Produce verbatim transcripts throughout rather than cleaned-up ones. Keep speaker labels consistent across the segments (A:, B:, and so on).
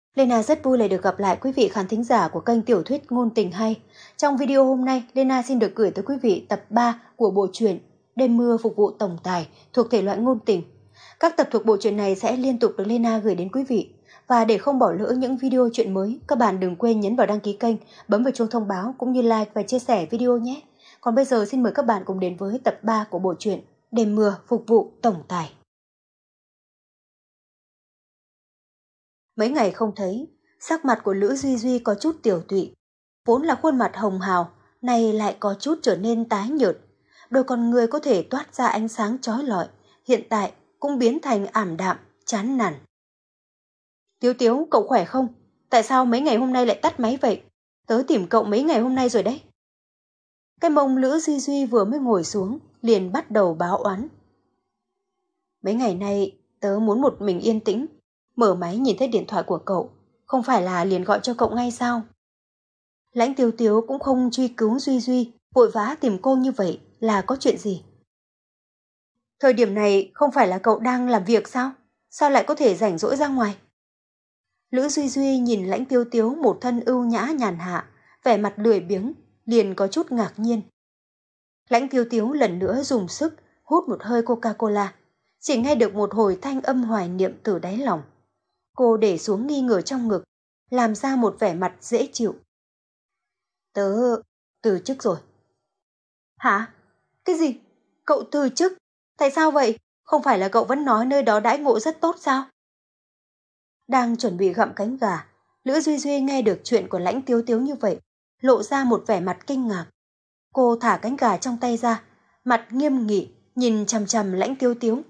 A: Lena rất vui lại được gặp lại quý vị khán thính giả của kênh tiểu thuyết ngôn tình hay. Trong video hôm nay, Lena xin được gửi tới quý vị tập ba của bộ truyện Đêm mưa phục vụ tổng tài thuộc thể loại ngôn tình. Các tập thuộc bộ truyện này sẽ liên tục được Lena gửi đến quý vị. Và để không bỏ lỡ những video truyện mới, các bạn đừng quên nhấn vào đăng ký kênh, bấm vào chuông thông báo cũng như like và chia sẻ video nhé. Còn bây giờ xin mời các bạn cùng đến với tập ba của bộ truyện Đêm mưa phục vụ tổng tài. Mấy ngày không thấy, sắc mặt của Lữ Duy Duy có chút tiểu tụy. Vốn là khuôn mặt hồng hào, nay lại có chút trở nên tái nhợt. Đôi con người có thể toát ra ánh sáng chói lọi, hiện tại cũng biến thành ảm đạm, chán nản. Tiếu Tiếu, cậu khỏe không? Tại sao mấy ngày hôm nay lại tắt máy vậy? Tớ tìm cậu mấy ngày hôm nay rồi đấy. Cái mông Lữ Duy Duy vừa mới ngồi xuống, liền bắt đầu báo oán. Mấy ngày nay, tớ muốn một mình yên tĩnh. Mở máy nhìn thấy điện thoại của cậu, không phải là liền gọi cho cậu ngay sao? Lãnh Tiếu Tiếu cũng không truy cứu Duy Duy, vội vã tìm cô như vậy là có chuyện gì? Thời điểm này không phải là cậu đang làm việc sao? Sao lại có thể rảnh rỗi ra ngoài? Lữ Duy Duy nhìn Lãnh Tiếu Tiếu một thân ưu nhã nhàn hạ, vẻ mặt lười biếng, liền có chút ngạc nhiên. Lãnh Tiếu Tiếu lần nữa dùng sức hút một hơi Coca-Cola, chỉ nghe được một hồi thanh âm hoài niệm từ đáy lòng. Cô để xuống nghi ngờ trong ngực, làm ra một vẻ mặt dễ chịu. Tớ từ chức rồi. Hả? Cái gì? Cậu từ chức? Tại sao vậy? Không phải là cậu vẫn nói nơi đó đãi ngộ rất tốt sao? Đang chuẩn bị gặm cánh gà, Lữ Duy Duy nghe được chuyện của Lãnh Tiếu Tiếu như vậy, lộ ra một vẻ mặt kinh ngạc. Cô thả cánh gà trong tay ra, mặt nghiêm nghị, nhìn chằm chằm Lãnh Tiếu Tiếu.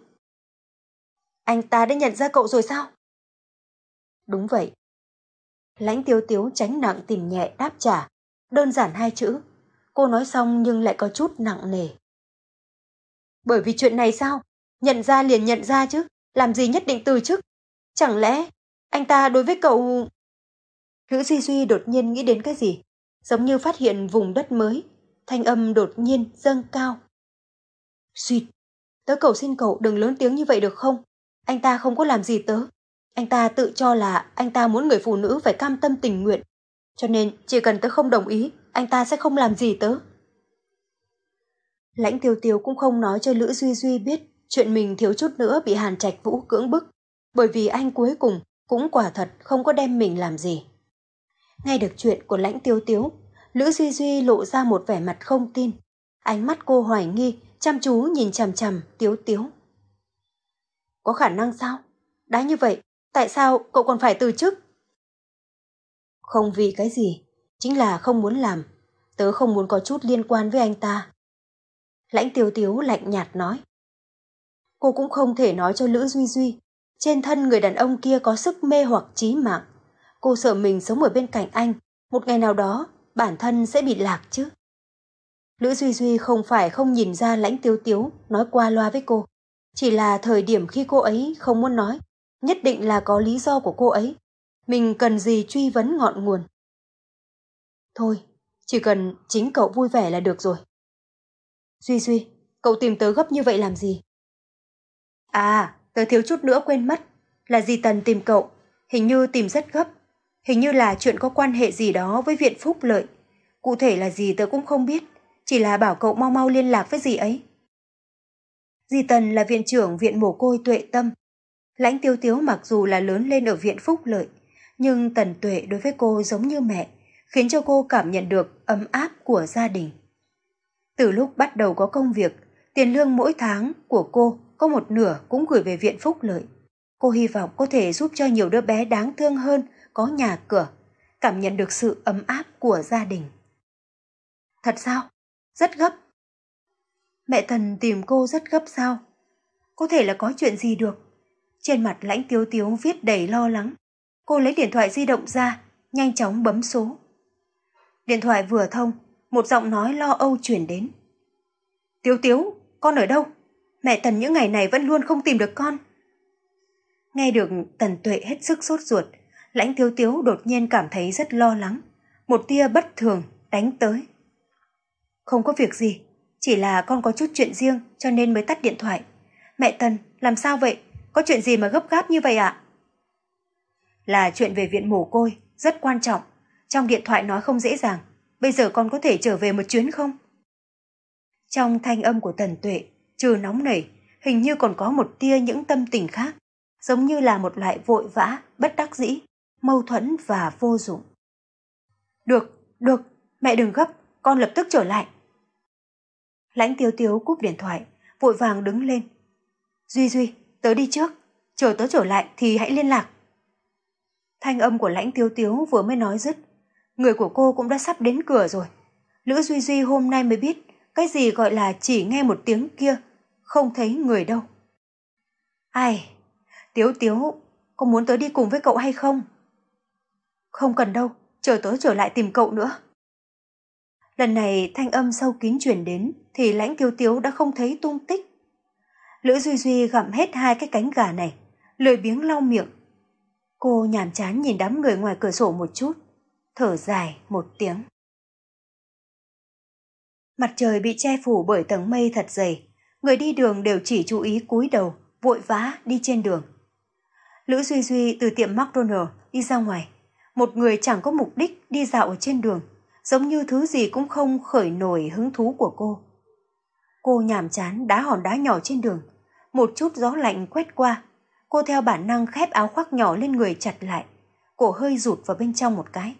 A: Anh ta đã nhận ra cậu rồi sao? Đúng vậy. Lãnh Tiếu Tiếu tránh nặng tìm nhẹ đáp trả, đơn giản hai chữ. Cô nói xong nhưng lại có chút nặng nề. Bởi vì chuyện này sao? Nhận ra liền nhận ra chứ, làm gì nhất định từ chức? Chẳng lẽ anh ta đối với cậu... Lữ Duy Duy đột nhiên nghĩ đến cái gì, giống như phát hiện vùng đất mới, thanh âm đột nhiên dâng cao. Suýt, tớ cầu xin cậu đừng lớn tiếng như vậy được không? Anh ta không có làm gì tớ. Anh ta tự cho là anh ta muốn người phụ nữ phải cam tâm tình nguyện. Cho nên chỉ cần tớ không đồng ý, anh ta sẽ không làm gì tớ. Lãnh Tiêu Tiêu cũng không nói cho Lữ Duy Duy biết chuyện mình thiếu chút nữa bị Hàn Trạch Vũ cưỡng bức, bởi vì anh cuối cùng cũng quả thật không có đem mình làm gì. Nghe được chuyện của Lãnh Tiêu Tiêu, Lữ Duy Duy lộ ra một vẻ mặt không tin. Ánh mắt cô hoài nghi, chăm chú nhìn chằm chằm Tiếu Tiếu. Có khả năng sao? Đã như vậy, tại sao cậu còn phải từ chức? Không vì cái gì, chính là không muốn làm. Tớ không muốn có chút liên quan với anh ta. Lãnh Tiếu Tiếu lạnh nhạt nói. Cô cũng không thể nói cho Lữ Duy Duy, trên thân người đàn ông kia có sức mê hoặc chí mạng. Cô sợ mình sống ở bên cạnh anh, một ngày nào đó bản thân sẽ bị lạc chứ. Lữ Duy Duy không phải không nhìn ra Lãnh Tiếu Tiếu nói qua loa với cô, chỉ là thời điểm khi cô ấy không muốn nói, nhất định là có lý do của cô ấy. Mình cần gì truy vấn ngọn nguồn. Thôi, chỉ cần chính cậu vui vẻ là được rồi. Duy Duy, cậu tìm tớ gấp như vậy làm gì? À, tớ thiếu chút nữa quên mất. Là dì Tần tìm cậu, hình như tìm rất gấp. Hình như là chuyện có quan hệ gì đó với viện Phúc Lợi. Cụ thể là gì tớ cũng không biết, chỉ là bảo cậu mau mau liên lạc với dì ấy. Dì Tần là viện trưởng viện mồ côi Tuệ Tâm. Lãnh Tiêu Tiếu mặc dù là lớn lên ở viện Phúc Lợi, nhưng Tần Tuệ đối với cô giống như mẹ, khiến cho cô cảm nhận được ấm áp của gia đình. Từ lúc bắt đầu có công việc, tiền lương mỗi tháng của cô có một nửa cũng gửi về viện Phúc Lợi. Cô hy vọng có thể giúp cho nhiều đứa bé đáng thương hơn có nhà cửa, cảm nhận được sự ấm áp của gia đình. Thật sao? Rất gấp. Mẹ Tần tìm cô rất gấp sao? Có thể là có chuyện gì được? Trên mặt Lãnh Tiếu Tiếu viết đầy lo lắng. Cô lấy điện thoại di động ra, nhanh chóng bấm số. Điện thoại vừa thông, một giọng nói lo âu chuyển đến. Tiếu Tiếu, con ở đâu? Mẹ Tần những ngày này vẫn luôn không tìm được con. Nghe được Tần Tuệ hết sức sốt ruột, Lãnh Tiếu Tiếu đột nhiên cảm thấy rất lo lắng. Một tia bất thường đánh tới. Không có việc gì, chỉ là con có chút chuyện riêng cho nên mới tắt điện thoại. Mẹ Tần, làm sao vậy? Có chuyện gì mà gấp gáp như vậy ạ? Là chuyện về viện mồ côi, rất quan trọng. Trong điện thoại nói không dễ dàng. Bây giờ con có thể trở về một chuyến không? Trong thanh âm của Tần Tuệ, trừ nóng nảy, hình như còn có một tia những tâm tình khác, giống như là một loại vội vã, bất đắc dĩ, mâu thuẫn và vô dụng. Được, được, mẹ đừng gấp, con lập tức trở lại. Lãnh Tiếu Tiếu cúp điện thoại, vội vàng đứng lên. Duy Duy, tớ đi trước, chờ tớ trở lại thì hãy liên lạc. Thanh âm của Lãnh Tiếu Tiếu vừa mới nói dứt, người của cô cũng đã sắp đến cửa rồi. Lữ Duy Duy hôm nay mới biết cái gì gọi là chỉ nghe một tiếng kia, không thấy người đâu. Ai, Tiếu Tiếu, có muốn tớ đi cùng với cậu hay không? Không cần đâu, chờ tớ trở lại tìm cậu nữa. Lần này thanh âm sâu kín truyền đến thì Lãnh Tiếu Tiếu đã không thấy tung tích. Lữ Duy Duy gặm hết hai cái cánh gà này, lười biếng lau miệng. Cô nhàm chán nhìn đám người ngoài cửa sổ một chút, thở dài một tiếng. Mặt trời bị che phủ bởi tầng mây thật dày, người đi đường đều chỉ chú ý cúi đầu, vội vã đi trên đường. Lữ Duy Duy từ tiệm McDonald đi ra ngoài, một người chẳng có mục đích đi dạo ở trên đường, giống như thứ gì cũng không khởi nổi hứng thú của cô. Cô nhàm chán đá hòn đá nhỏ trên đường, một chút gió lạnh quét qua, cô theo bản năng khép áo khoác nhỏ lên người chặt lại, cổ hơi rụt vào bên trong một cái.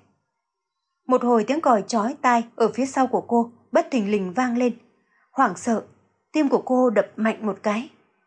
A: Một hồi tiếng còi chói tai ở phía sau của cô bất thình lình vang lên, hoảng sợ, tim của cô đập mạnh một cái.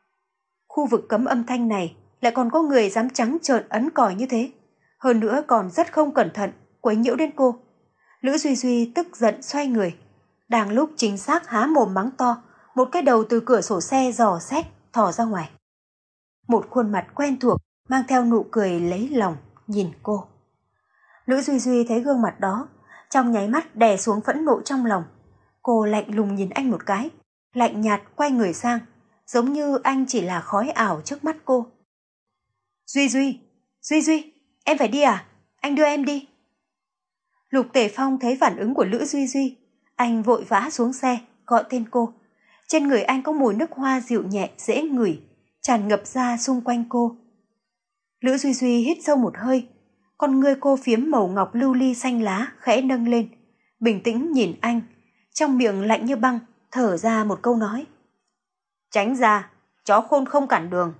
A: Khu vực cấm âm thanh này lại còn có người dám trắng trợn ấn còi như thế, hơn nữa còn rất không cẩn thận, quấy nhiễu đến cô. Lữ Duy Duy tức giận xoay người, đang lúc chính xác há mồm mắng to, một cái đầu từ cửa sổ xe dò xét thò ra ngoài. Một khuôn mặt quen thuộc mang theo nụ cười lấy lòng nhìn cô. Lữ Duy Duy thấy gương mặt đó, trong nháy mắt đè xuống phẫn nộ trong lòng. Cô lạnh lùng nhìn anh một cái, lạnh nhạt quay người sang, giống như anh chỉ là khói ảo trước mắt cô. Duy Duy, Duy Duy, em phải đi à? Anh đưa em đi. Lục Tể Phong thấy phản ứng của Lữ Duy Duy, anh vội vã xuống xe, gọi tên cô. Trên người anh có mùi nước hoa dịu nhẹ dễ ngửi, tràn ngập ra xung quanh cô. Lữ Duy Duy hít sâu một hơi, con ngươi cô phiếm màu ngọc lưu ly xanh lá khẽ nâng lên, bình tĩnh nhìn anh, trong miệng lạnh như băng, thở ra một câu nói. Tránh ra, chó khôn không cản đường.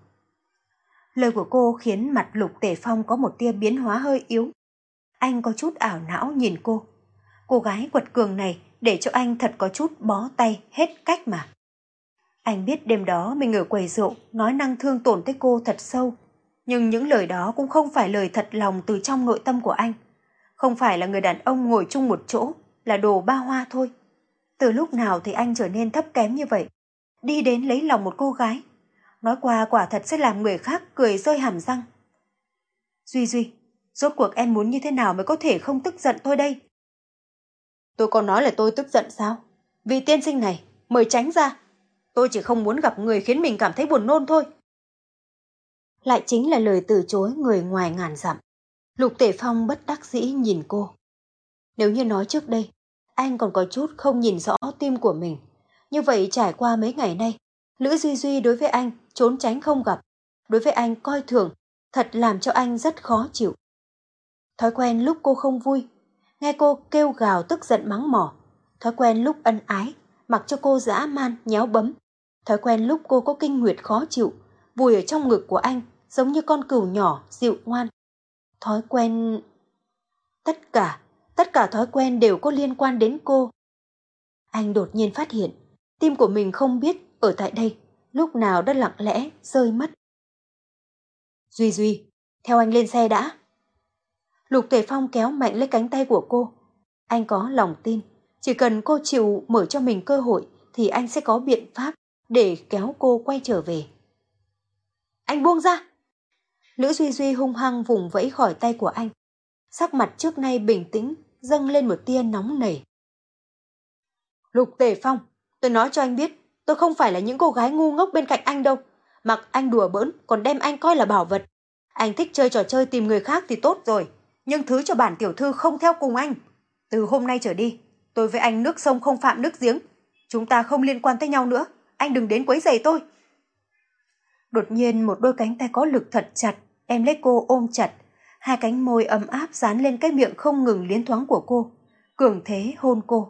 A: Lời của cô khiến mặt Lục Tể Phong có một tia biến hóa hơi yếu. Anh có chút ảo não nhìn cô. Cô gái quật cường này để cho anh thật có chút bó tay hết cách mà. Anh biết đêm đó mình ở quầy rượu nói năng thương tổn tới cô thật sâu. Nhưng những lời đó cũng không phải lời thật lòng từ trong nội tâm của anh. Không phải là người đàn ông ngồi chung một chỗ, là đồ ba hoa thôi. Từ lúc nào thì anh trở nên thấp kém như vậy? Đi đến lấy lòng một cô gái. Nói qua quả thật sẽ làm người khác cười rơi hàm răng. Duy Duy, rốt cuộc em muốn như thế nào mới có thể không tức giận tôi đây? Tôi có nói là tôi tức giận sao? Vì tiên sinh này, mời tránh ra. Tôi chỉ không muốn gặp người khiến mình cảm thấy buồn nôn thôi. Lại chính là lời từ chối người ngoài ngàn dặm. Lục Tể Phong bất đắc dĩ nhìn cô. Nếu như nói trước đây, anh còn có chút không nhìn rõ tim của mình. Như vậy trải qua mấy ngày nay, Lữ Duy Duy đối với anh trốn tránh không gặp, đối với anh coi thường, thật làm cho anh rất khó chịu. Thói quen lúc cô không vui, nghe cô kêu gào tức giận mắng mỏ. Thói quen lúc ân ái, mặc cho cô dã man nhéo bấm. Thói quen lúc cô có kinh nguyệt khó chịu, vùi ở trong ngực của anh giống như con cừu nhỏ dịu ngoan. Thói quen... Tất cả, tất cả thói quen đều có liên quan đến cô. Anh đột nhiên phát hiện, tim của mình không biết ở tại đây, lúc nào đã lặng lẽ rơi mất. Duy Duy, theo anh lên xe đã. Lục Tể Phong kéo mạnh lấy cánh tay của cô. Anh có lòng tin, chỉ cần cô chịu mở cho mình cơ hội thì anh sẽ có biện pháp để kéo cô quay trở về. Anh buông ra! Lữ Duy Duy hung hăng vùng vẫy khỏi tay của anh. Sắc mặt trước nay bình tĩnh dâng lên một tia nóng nảy. Lục Tể Phong, tôi nói cho anh biết, tôi không phải là những cô gái ngu ngốc bên cạnh anh đâu. Mặc anh đùa bỡn còn đem anh coi là bảo vật. Anh thích chơi trò chơi tìm người khác thì tốt rồi, nhưng thứ cho bản tiểu thư không theo cùng anh. Từ hôm nay trở đi, tôi với anh nước sông không phạm nước giếng. Chúng ta không liên quan tới nhau nữa, anh đừng đến quấy rầy tôi. Đột nhiên một đôi cánh tay có lực thật chặt em lấy cô ôm chặt. Hai cánh môi ấm áp dán lên cái miệng không ngừng liến thoáng của cô, cường thế hôn cô.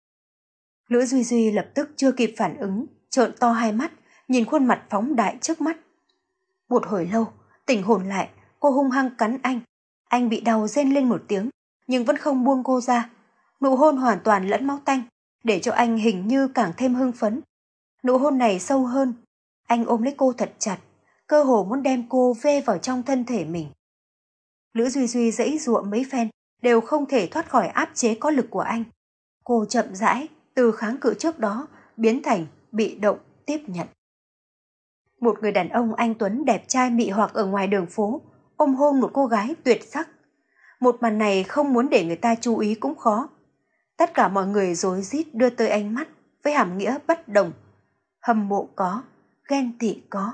A: Lữ Duy Duy lập tức chưa kịp phản ứng, trợn to hai mắt, nhìn khuôn mặt phóng đại trước mắt. Một hồi lâu, tỉnh hồn lại, cô hung hăng cắn anh. Anh bị đau rên lên một tiếng, nhưng vẫn không buông cô ra. Nụ hôn hoàn toàn lẫn máu tanh, để cho anh hình như càng thêm hưng phấn. Nụ hôn này sâu hơn, anh ôm lấy cô thật chặt, cơ hồ muốn đem cô vê vào trong thân thể mình. Lữ Duy Duy giãy giụa mấy phen, đều không thể thoát khỏi áp chế có lực của anh. Cô chậm rãi, từ kháng cự trước đó, biến thành bị động tiếp nhận. Một người đàn ông anh tuấn đẹp trai mị hoặc ở ngoài đường phố, ôm hôn một cô gái tuyệt sắc. Một màn này không muốn để người ta chú ý cũng khó. Tất cả mọi người rối rít đưa tới ánh mắt với hàm nghĩa bất đồng. Hâm mộ có, ghen tị có.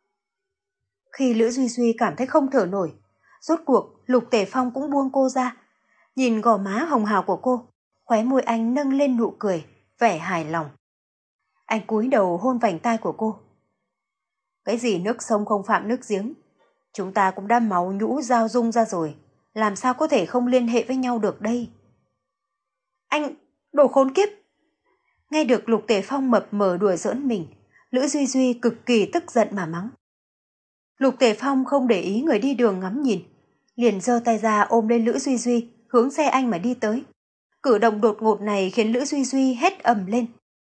A: Khi Lữ Duy Duy cảm thấy không thở nổi, rốt cuộc Lục Tề Phong cũng buông cô ra. Nhìn gò má hồng hào của cô, khóe môi anh nâng lên nụ cười, vẻ hài lòng. Anh cúi đầu hôn vành tai của cô. Cái gì nước sông không phạm nước giếng, chúng ta cũng đã máu nhũ giao dung ra rồi, làm sao có thể không liên hệ với nhau được đây? Anh, đồ khốn kiếp! Nghe được Lục Tề Phong mập mờ đùa giỡn mình, Lữ Duy Duy cực kỳ tức giận mà mắng. Lục Tề Phong không để ý người đi đường ngắm nhìn, liền giơ tay ra ôm lên Lữ Duy Duy, hướng xe anh mà đi tới. Cử động đột ngột này khiến Lữ Duy Duy hét ầm lên.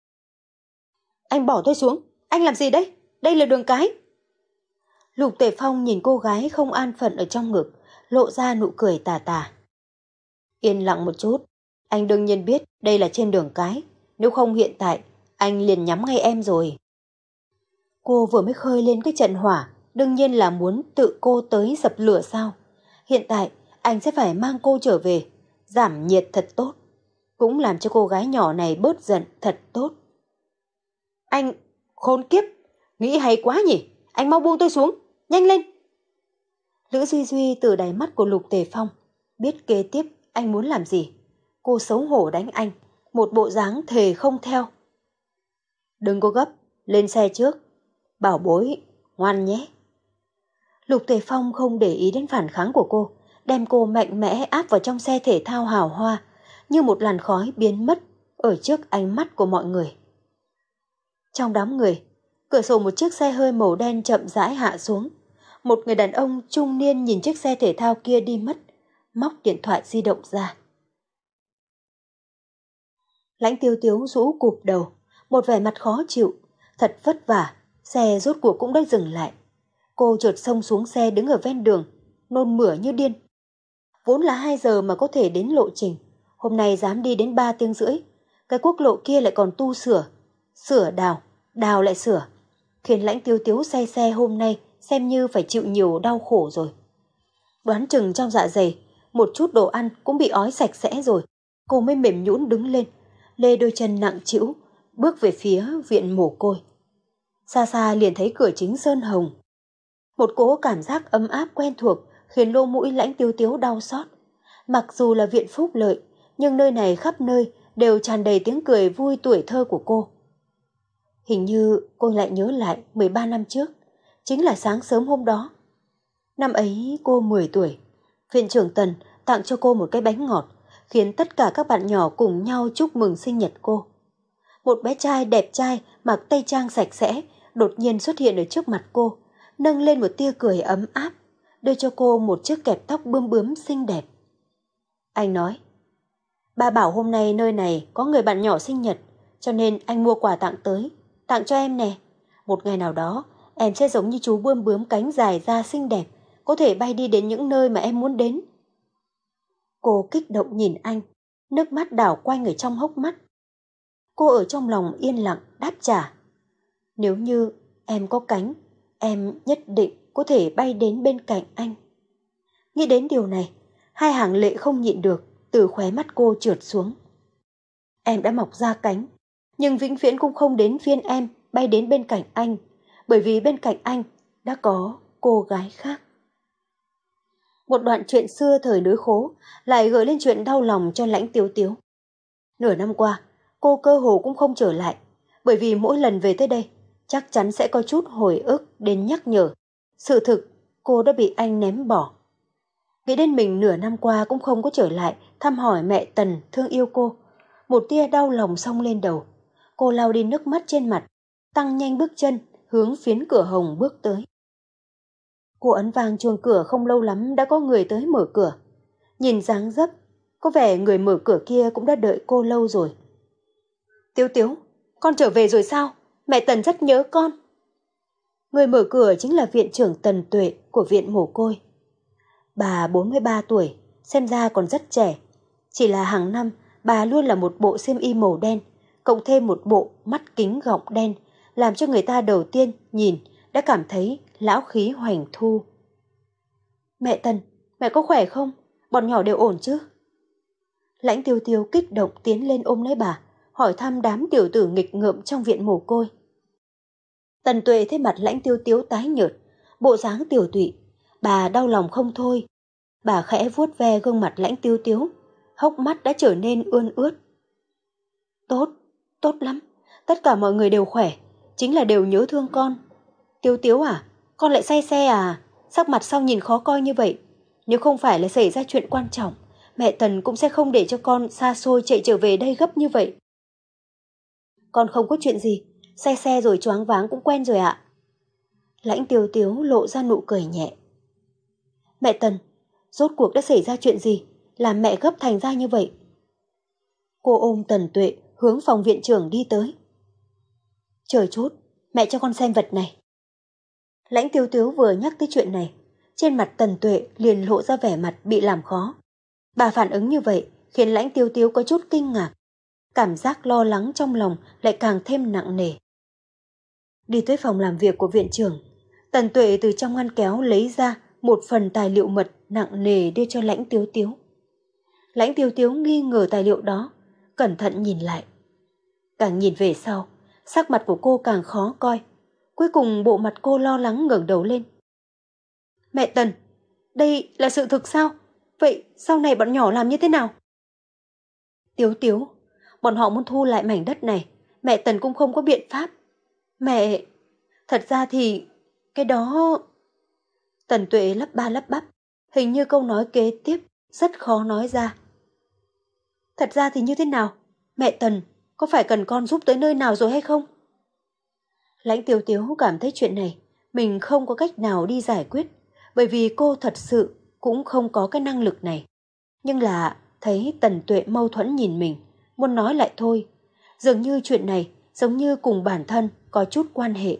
A: Anh bỏ tôi xuống, anh làm gì đấy? Đây là đường cái. Lục Tề Phong nhìn cô gái không an phận ở trong ngực, lộ ra nụ cười tà tà. Yên lặng một chút, anh đương nhiên biết đây là trên đường cái, nếu không hiện tại, anh liền nhắm ngay em rồi. Cô vừa mới khơi lên cái trận hỏa, đương nhiên là muốn tự cô tới dập lửa sao? Hiện tại, anh sẽ phải mang cô trở về, giảm nhiệt thật tốt, cũng làm cho cô gái nhỏ này bớt giận thật tốt. Anh, khốn kiếp, nghĩ hay quá nhỉ, anh mau buông tôi xuống, nhanh lên. Lữ Duy Duy từ đáy mắt của Lục Tề Phong, biết kế tiếp anh muốn làm gì. Cô xấu hổ đánh anh, một bộ dáng thề không theo. Đừng có gấp, lên xe trước. Bảo bối, ngoan nhé. Lục Tề Phong không để ý đến phản kháng của cô, đem cô mạnh mẽ áp vào trong xe thể thao hào hoa, như một làn khói biến mất ở trước ánh mắt của mọi người. Trong đám người, cửa sổ một chiếc xe hơi màu đen chậm rãi hạ xuống. Một người đàn ông trung niên nhìn chiếc xe thể thao kia đi mất, móc điện thoại di động ra. Lãnh Tiêu Tiếu rũ cụp đầu, một vẻ mặt khó chịu, thật vất vả, xe rốt cuộc cũng đã dừng lại. Cô chợt xông xuống xe đứng ở ven đường, nôn mửa như điên. Vốn là hai giờ mà có thể đến lộ trình, hôm nay dám đi đến ba tiếng rưỡi. Cái quốc lộ kia lại còn tu sửa, sửa đào, đào lại sửa, khiến Lãnh Tiêu Tiếu say xe hôm nay xem như phải chịu nhiều đau khổ rồi. Đoán chừng trong dạ dày, một chút đồ ăn cũng bị ói sạch sẽ rồi. Cô mới mềm nhũn đứng lên, lê đôi chân nặng trĩu, bước về phía viện mồ côi. Xa xa liền thấy cửa chính sơn hồng. Một cỗ cảm giác ấm áp quen thuộc khiến lỗ mũi Lãnh Tiêu Tiếu đau xót. Mặc dù là viện phúc lợi, nhưng nơi này khắp nơi đều tràn đầy tiếng cười vui tuổi thơ của cô. Hình như cô lại nhớ lại mười ba năm trước, chính là sáng sớm hôm đó. Năm ấy cô mười tuổi, viện trưởng Tần tặng cho cô một cái bánh ngọt, khiến tất cả các bạn nhỏ cùng nhau chúc mừng sinh nhật cô. Một bé trai đẹp trai mặc tây trang sạch sẽ đột nhiên xuất hiện ở trước mặt cô, nâng lên một tia cười ấm áp, đưa cho cô một chiếc kẹp tóc bươm bướm xinh đẹp. Anh nói, ba bảo hôm nay nơi này có người bạn nhỏ sinh nhật, cho nên anh mua quà tặng tới, tặng cho em nè. Một ngày nào đó, em sẽ giống như chú bươm bướm cánh dài ra xinh đẹp, có thể bay đi đến những nơi mà em muốn đến. Cô kích động nhìn anh, nước mắt đảo quanh ở trong hốc mắt. Cô ở trong lòng yên lặng đáp trả. Nếu như em có cánh, em nhất định có thể bay đến bên cạnh anh. Nghĩ đến điều này, hai hàng lệ không nhịn được từ khóe mắt cô trượt xuống. Em đã mọc ra cánh, nhưng vĩnh viễn cũng không đến phiên em bay đến bên cạnh anh, bởi vì bên cạnh anh đã có cô gái khác. Một đoạn chuyện xưa thời núi khố lại gợi lên chuyện đau lòng cho Lãnh Tiêu Tiếu. Nửa năm qua, cô cơ hồ cũng không trở lại, bởi vì mỗi lần về tới đây, chắc chắn sẽ có chút hồi ức đến nhắc nhở. Sự thực, cô đã bị anh ném bỏ. Nghĩ đến mình nửa năm qua cũng không có trở lại thăm hỏi mẹ Tần thương yêu cô. Một tia đau lòng xông lên đầu. Cô lau đi nước mắt trên mặt, tăng nhanh bước chân, hướng phiến cửa hồng bước tới. Cô ấn vang chuông cửa không lâu lắm đã có người tới mở cửa. Nhìn dáng dấp, có vẻ người mở cửa kia cũng đã đợi cô lâu rồi. Tiếu Tiếu, con trở về rồi sao? Mẹ Tần rất nhớ con. Người mở cửa chính là viện trưởng Tần Tuệ của viện mồ côi. Bà bốn mươi ba tuổi, xem ra còn rất trẻ. Chỉ là hàng năm bà luôn là một bộ xiêm y màu đen, cộng thêm một bộ mắt kính gọng đen, làm cho người ta đầu tiên nhìn đã cảm thấy lão khí hoành thu. Mẹ Tần, mẹ có khỏe không? Bọn nhỏ đều ổn chứ? Lãnh Tiêu Tiêu kích động tiến lên ôm lấy bà, hỏi thăm đám tiểu tử nghịch ngợm trong viện mồ côi. Tần Tuệ thấy mặt Lãnh Tiêu Tiêu tái nhợt, bộ dáng tiểu tụy, bà đau lòng không thôi. Bà khẽ vuốt ve gương mặt Lãnh Tiêu Tiêu, hốc mắt đã trở nên ươn ướt. Tốt, tốt lắm, tất cả mọi người đều khỏe, chính là đều nhớ thương con. Tiêu Tiêu à, con lại say xe à? Sắc mặt sao nhìn khó coi như vậy? Nếu không phải là xảy ra chuyện quan trọng, mẹ Tần cũng sẽ không để cho con xa xôi chạy trở về đây gấp như vậy. Con không có chuyện gì, say xe rồi choáng váng cũng quen rồi ạ. Lãnh Tiêu Tiêu lộ ra nụ cười nhẹ. Mẹ Tần, rốt cuộc đã xảy ra chuyện gì, làm mẹ gấp thành ra như vậy? Cô ôm Tần Tuệ hướng phòng viện trưởng đi tới. Chờ chút, mẹ cho con xem vật này. Lãnh Tiêu Tiêu vừa nhắc tới chuyện này, trên mặt Tần Tuệ liền lộ ra vẻ mặt bị làm khó. Bà phản ứng như vậy khiến Lãnh Tiêu Tiêu có chút kinh ngạc. Cảm giác lo lắng trong lòng lại càng thêm nặng nề. Đi tới phòng làm việc của viện trưởng, Tần Tuệ từ trong ngăn kéo lấy ra một phần tài liệu mật nặng nề đưa cho Lãnh Tiêu Tiêu. Lãnh Tiêu Tiêu nghi ngờ tài liệu đó, cẩn thận nhìn lại. Càng nhìn về sau, sắc mặt của cô càng khó coi. Cuối cùng bộ mặt cô lo lắng ngẩng đầu lên. Mẹ Tần, đây là sự thực sao? Vậy sau này bọn nhỏ làm như thế nào? Tiếu Tiếu, bọn họ muốn thu lại mảnh đất này, mẹ Tần cũng không có biện pháp. Mẹ, thật ra thì cái đó... Tần Tuệ lắp ba lắp bắp, hình như câu nói kế tiếp rất khó nói ra. Thật ra thì như thế nào? Mẹ Tần, có phải cần con giúp tới nơi nào rồi hay không? Lãnh Tiêu Tiếu cảm thấy chuyện này mình không có cách nào đi giải quyết, bởi vì cô thật sự cũng không có cái năng lực này. Nhưng là thấy Tần Tuệ mâu thuẫn nhìn mình, muốn nói lại thôi. Dường như chuyện này giống như cùng bản thân có chút quan hệ.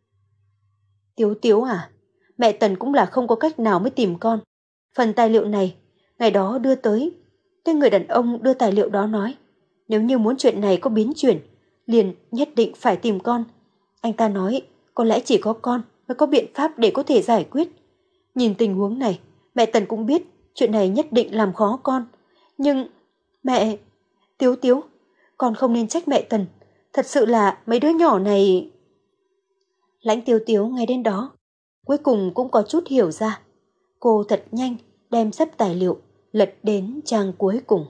A: Tiếu Tiếu à, mẹ Tần cũng là không có cách nào mới tìm con. Phần tài liệu này, ngày đó đưa tới, tên người đàn ông đưa tài liệu đó nói, nếu như muốn chuyện này có biến chuyển, liền nhất định phải tìm con. Anh ta nói, có lẽ chỉ có con mới có biện pháp để có thể giải quyết. Nhìn tình huống này, mẹ Tần cũng biết chuyện này nhất định làm khó con. Nhưng, mẹ, Tiếu Tiếu, con không nên trách mẹ Tần. Thật sự là mấy đứa nhỏ này... Lãnh Tiêu Tiếu ngay đến đó, cuối cùng cũng có chút hiểu ra. Cô thật nhanh đem sắp tài liệu, lật đến trang cuối cùng.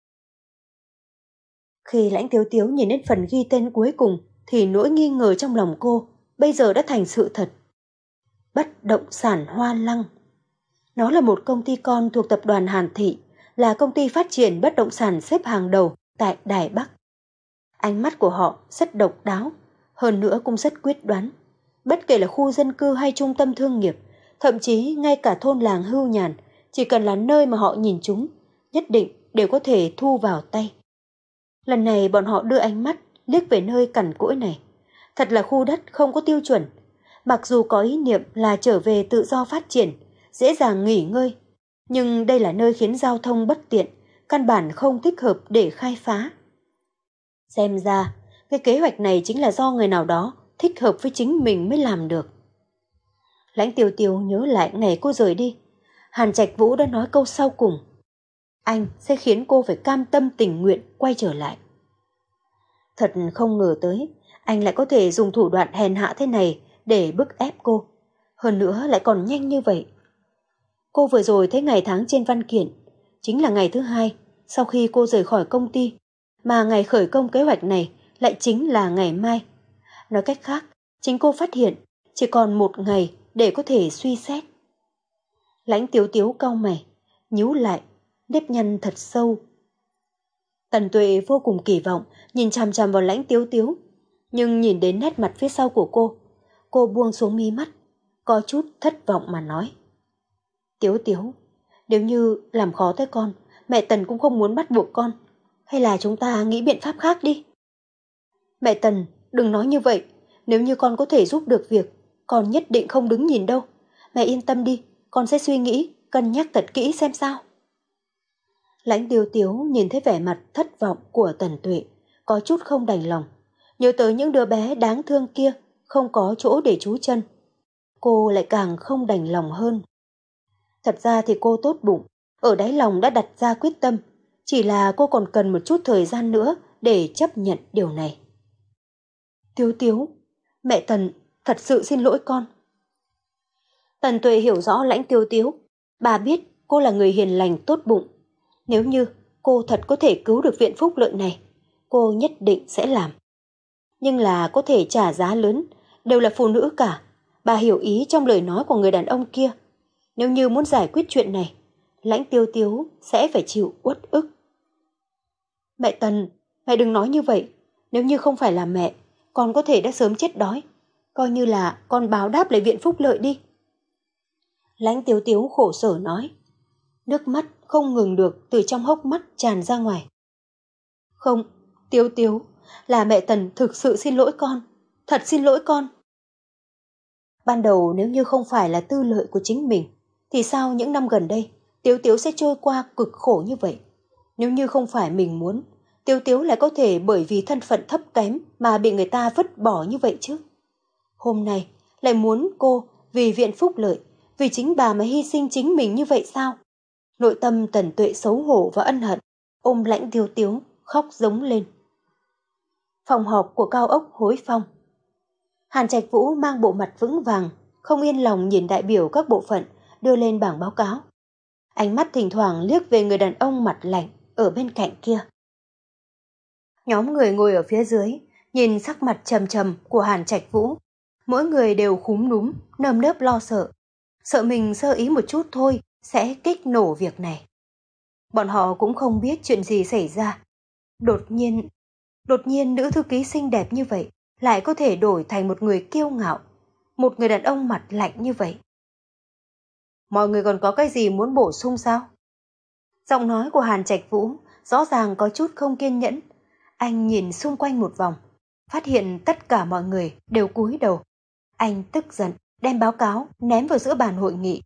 A: Khi Lãnh Tiêu Tiếu nhìn đến phần ghi tên cuối cùng, thì nỗi nghi ngờ trong lòng cô bây giờ đã thành sự thật. Bất động sản Hoa Lăng. Nó là một công ty con thuộc tập đoàn Hàn Thị, là công ty phát triển bất động sản xếp hàng đầu tại Đài Bắc. Ánh mắt của họ rất độc đáo, hơn nữa cũng rất quyết đoán. Bất kể là khu dân cư hay trung tâm thương nghiệp, thậm chí ngay cả thôn làng hưu nhàn, chỉ cần là nơi mà họ nhìn chúng, nhất định đều có thể thu vào tay. Lần này bọn họ đưa ánh mắt liếc về nơi cằn cỗi này. Thật là khu đất không có tiêu chuẩn. Mặc dù có ý niệm là trở về tự do phát triển, dễ dàng nghỉ ngơi, nhưng đây là nơi khiến giao thông bất tiện, căn bản không thích hợp để khai phá. Xem ra, cái kế hoạch này chính là do người nào đó thích hợp với chính mình mới làm được. Lãnh Tiêu Tiêu nhớ lại ngày cô rời đi, Hàn Trạch Vũ đã nói câu sau cùng. Anh sẽ khiến cô phải cam tâm tình nguyện quay trở lại. Thật không ngờ tới, anh lại có thể dùng thủ đoạn hèn hạ thế này để bức ép cô. Hơn nữa lại còn nhanh như vậy. Cô vừa rồi thấy ngày tháng trên văn kiện, chính là ngày thứ hai sau khi cô rời khỏi công ty, mà ngày khởi công kế hoạch này lại chính là ngày mai. Nói cách khác, chính cô phát hiện chỉ còn một ngày để có thể suy xét. Lãnh Tiếu Tiếu cau mày, nhíu lại, nếp nhăn thật sâu. Tần Tuệ vô cùng kỳ vọng, nhìn chằm chằm vào Lãnh Tiếu Tiếu, nhưng nhìn đến nét mặt phía sau của cô, cô buông xuống mí mắt, có chút thất vọng mà nói. Tiếu Tiếu, nếu như làm khó tới con, mẹ Tần cũng không muốn bắt buộc con, hay là chúng ta nghĩ biện pháp khác đi. Mẹ Tần, đừng nói như vậy, nếu như con có thể giúp được việc, con nhất định không đứng nhìn đâu. Mẹ yên tâm đi, con sẽ suy nghĩ, cân nhắc thật kỹ xem sao. Lãnh Tiếu Tiếu nhìn thấy vẻ mặt thất vọng của Tần Tuệ, có chút không đành lòng, nhớ tới những đứa bé đáng thương kia, không có chỗ để trú chân. Cô lại càng không đành lòng hơn. Thật ra thì cô tốt bụng, ở đáy lòng đã đặt ra quyết tâm, chỉ là cô còn cần một chút thời gian nữa để chấp nhận điều này. Tiếu Tiếu, mẹ Tần thật sự xin lỗi con. Tần Tuệ hiểu rõ Lãnh Tiếu Tiếu, bà biết cô là người hiền lành tốt bụng. Nếu như cô thật có thể cứu được viện phúc lợi này, cô nhất định sẽ làm. Nhưng là có thể trả giá lớn, đều là phụ nữ cả. Bà hiểu ý trong lời nói của người đàn ông kia. Nếu như muốn giải quyết chuyện này, Lãnh Tiếu Tiếu sẽ phải chịu uất ức. Mẹ Tần, mẹ đừng nói như vậy. Nếu như không phải là mẹ, con có thể đã sớm chết đói. Coi như là con báo đáp lại viện phúc lợi đi. Lãnh Tiếu Tiếu khổ sở nói. Nước mắt không ngừng được từ trong hốc mắt tràn ra ngoài. Không, Tiếu Tiếu, là mẹ Tần thực sự xin lỗi con. Thật xin lỗi con. Ban đầu nếu như không phải là tư lợi của chính mình, thì sao những năm gần đây Tiếu Tiếu sẽ trôi qua cực khổ như vậy? Nếu như không phải mình muốn, Tiếu Tiếu lại có thể bởi vì thân phận thấp kém mà bị người ta vứt bỏ như vậy chứ? Hôm nay lại muốn cô vì viện phúc lợi, vì chính bà mà hy sinh chính mình như vậy sao? Nội tâm Tần Tuệ xấu hổ và ân hận, ôm Lãnh Tiếu Tiếu khóc giống lên. Phòng họp của cao ốc Hối Phong. Hàn Trạch Vũ mang bộ mặt vững vàng, không yên lòng nhìn đại biểu các bộ phận đưa lên bảng báo cáo. Ánh mắt thỉnh thoảng liếc về người đàn ông mặt lạnh ở bên cạnh kia. Nhóm người ngồi ở phía dưới, nhìn sắc mặt trầm trầm của Hàn Trạch Vũ. Mỗi người đều khúm núm, nơm nớp lo sợ. Sợ mình sơ ý một chút thôi sẽ kích nổ việc này. Bọn họ cũng không biết chuyện gì xảy ra. Đột nhiên, đột nhiên nữ thư ký xinh đẹp như vậy lại có thể đổi thành một người kiêu ngạo, một người đàn ông mặt lạnh như vậy. Mọi người còn có cái gì muốn bổ sung sao? Giọng nói của Hàn Trạch Vũ rõ ràng có chút không kiên nhẫn. Anh nhìn xung quanh một vòng, phát hiện tất cả mọi người đều cúi đầu. Anh tức giận, đem báo cáo ném vào giữa bàn hội nghị.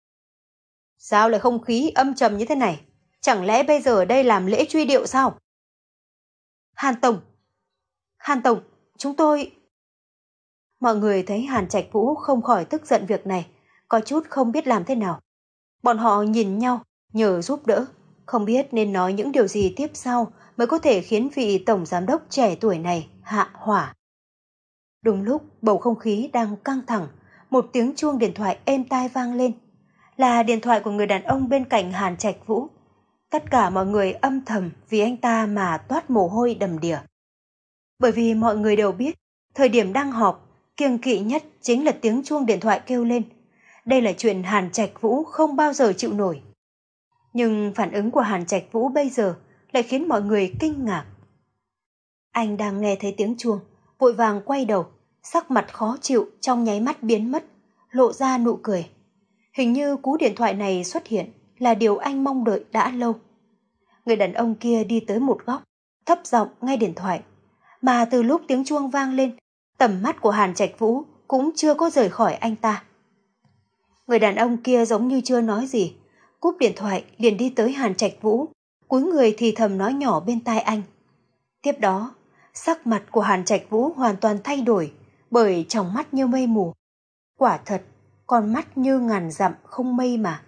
A: Sao lại không khí âm trầm như thế này? Chẳng lẽ bây giờ ở đây làm lễ truy điệu sao? Hàn Tổng! Hàn Tổng, chúng tôi... Mọi người thấy Hàn Trạch Vũ không khỏi tức giận việc này, có chút không biết làm thế nào. Bọn họ nhìn nhau, nhờ giúp đỡ, không biết nên nói những điều gì tiếp sau mới có thể khiến vị tổng giám đốc trẻ tuổi này hạ hỏa. Đúng lúc bầu không khí đang căng thẳng, một tiếng chuông điện thoại êm tai vang lên. Là điện thoại của người đàn ông bên cạnh Hàn Trạch Vũ. Tất cả mọi người âm thầm vì anh ta mà toát mồ hôi đầm đìa. Bởi vì mọi người đều biết, thời điểm đang họp, kiêng kỵ nhất chính là tiếng chuông điện thoại kêu lên. Đây là chuyện Hàn Trạch Vũ không bao giờ chịu nổi. Nhưng phản ứng của Hàn Trạch Vũ bây giờ lại khiến mọi người kinh ngạc. Anh đang nghe thấy tiếng chuông, vội vàng quay đầu, sắc mặt khó chịu trong nháy mắt biến mất, lộ ra nụ cười. Hình như cú điện thoại này xuất hiện là điều anh mong đợi đã lâu. Người đàn ông kia đi tới một góc, thấp giọng nghe điện thoại. Mà từ lúc tiếng chuông vang lên, tầm mắt của Hàn Trạch Vũ cũng chưa có rời khỏi anh ta. Người đàn ông kia giống như chưa nói gì, cúp điện thoại liền đi tới Hàn Trạch Vũ, cúi người thì thầm nói nhỏ bên tai anh. Tiếp đó, sắc mặt của Hàn Trạch Vũ hoàn toàn thay đổi, bởi trong mắt như mây mù. Quả thật, con mắt như ngàn dặm không mây mà.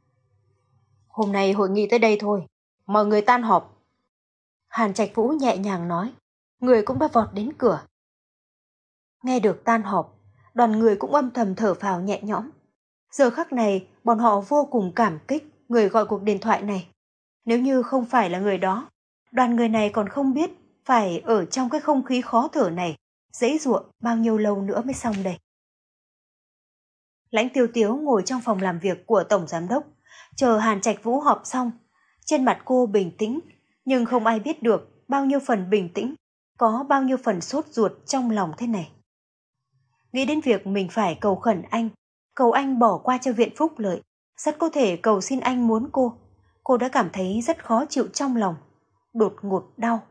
A: Hôm nay hội nghị tới đây thôi, mọi người tan họp. Hàn Trạch Vũ nhẹ nhàng nói, người cũng đã vọt đến cửa. Nghe được tan họp, đoàn người cũng âm thầm thở phào nhẹ nhõm. Giờ khắc này, bọn họ vô cùng cảm kích người gọi cuộc điện thoại này. Nếu như không phải là người đó, đoàn người này còn không biết phải ở trong cái không khí khó thở này, giãy giụa bao nhiêu lâu nữa mới xong đây. Lãnh Tiêu Tiếu ngồi trong phòng làm việc của Tổng Giám đốc, Chờ Hàn Trạch Vũ họp xong, trên mặt cô bình tĩnh, nhưng không ai biết được bao nhiêu phần bình tĩnh, có bao nhiêu phần sốt ruột trong lòng thế này. Nghĩ đến việc mình phải cầu khẩn anh, cầu anh bỏ qua cho Viện Phúc Lợi, rất có thể cầu xin anh muốn cô. Cô đã cảm thấy rất khó chịu trong lòng, đột ngột đau.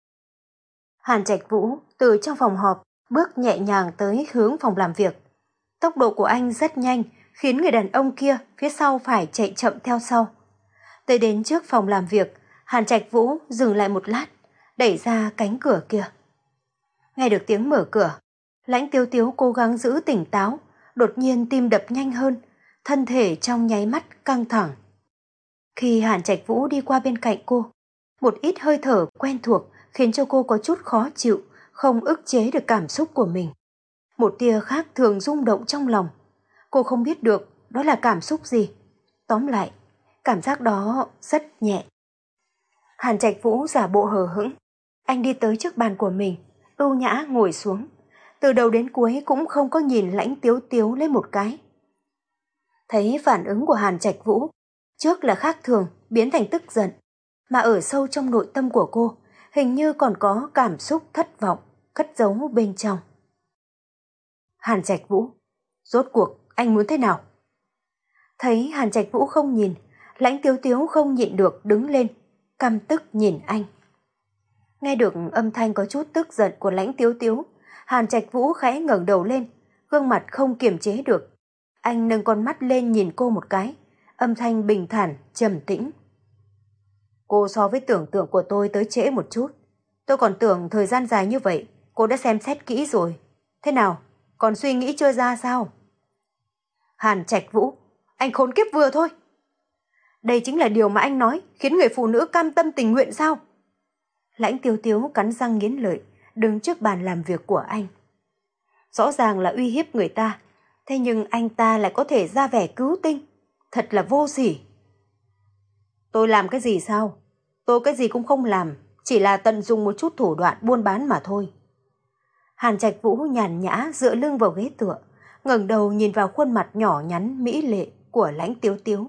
A: Hàn Trạch Vũ từ trong phòng họp bước nhẹ nhàng tới hướng phòng làm việc. Tốc độ của anh rất nhanh, khiến người đàn ông kia phía sau phải chạy chậm theo sau. Tới đến trước phòng làm việc, Hàn Trạch Vũ dừng lại một lát, đẩy ra cánh cửa kia. Nghe được tiếng mở cửa, Lãnh Tiếu Tiếu cố gắng giữ tỉnh táo, đột nhiên tim đập nhanh hơn, thân thể trong nháy mắt căng thẳng. Khi Hàn Trạch Vũ đi qua bên cạnh cô, một ít hơi thở quen thuộc khiến cho cô có chút khó chịu, không ức chế được cảm xúc của mình. Một tia khác thường rung động trong lòng. Cô không biết được đó là cảm xúc gì. Tóm lại, cảm giác đó rất nhẹ. Hàn Trạch Vũ giả bộ hờ hững. Anh đi tới trước bàn của mình, ưu nhã ngồi xuống. Từ đầu đến cuối cũng không có nhìn Lãnh Tiếu Tiếu lên một cái. Thấy phản ứng của Hàn Trạch Vũ, trước là khác thường biến thành tức giận, mà ở sâu trong nội tâm của cô hình như còn có cảm xúc thất vọng cất giấu bên trong. Hàn Trạch Vũ, rốt cuộc anh muốn thế nào? Thấy Hàn Trạch Vũ không nhìn, Lãnh Tiếu Tiếu không nhịn được đứng lên, căm tức nhìn anh. Nghe được âm thanh có chút tức giận của Lãnh Tiếu Tiếu, Hàn Trạch Vũ khẽ ngẩng đầu lên, gương mặt không kiềm chế được. Anh nâng con mắt lên nhìn cô một cái, âm thanh bình thản, trầm tĩnh. Cô so với tưởng tượng của tôi tới trễ một chút. Tôi còn tưởng thời gian dài như vậy, cô đã xem xét kỹ rồi. Thế nào, còn suy nghĩ chưa ra sao? Hàn Trạch Vũ, anh khốn kiếp vừa thôi. Đây chính là điều mà anh nói, khiến người phụ nữ cam tâm tình nguyện sao? Lãnh Tiếu Tiếu cắn răng nghiến lợi, đứng trước bàn làm việc của anh. Rõ ràng là uy hiếp người ta, thế nhưng anh ta lại có thể ra vẻ cứu tinh. Thật là vô sỉ. Tôi làm cái gì sao? Tôi cái gì cũng không làm, chỉ là tận dụng một chút thủ đoạn buôn bán mà thôi. Hàn Trạch Vũ nhàn nhã dựa lưng vào ghế tựa, ngẩng đầu nhìn vào khuôn mặt nhỏ nhắn mỹ lệ của Lãnh Tiếu Tiếu.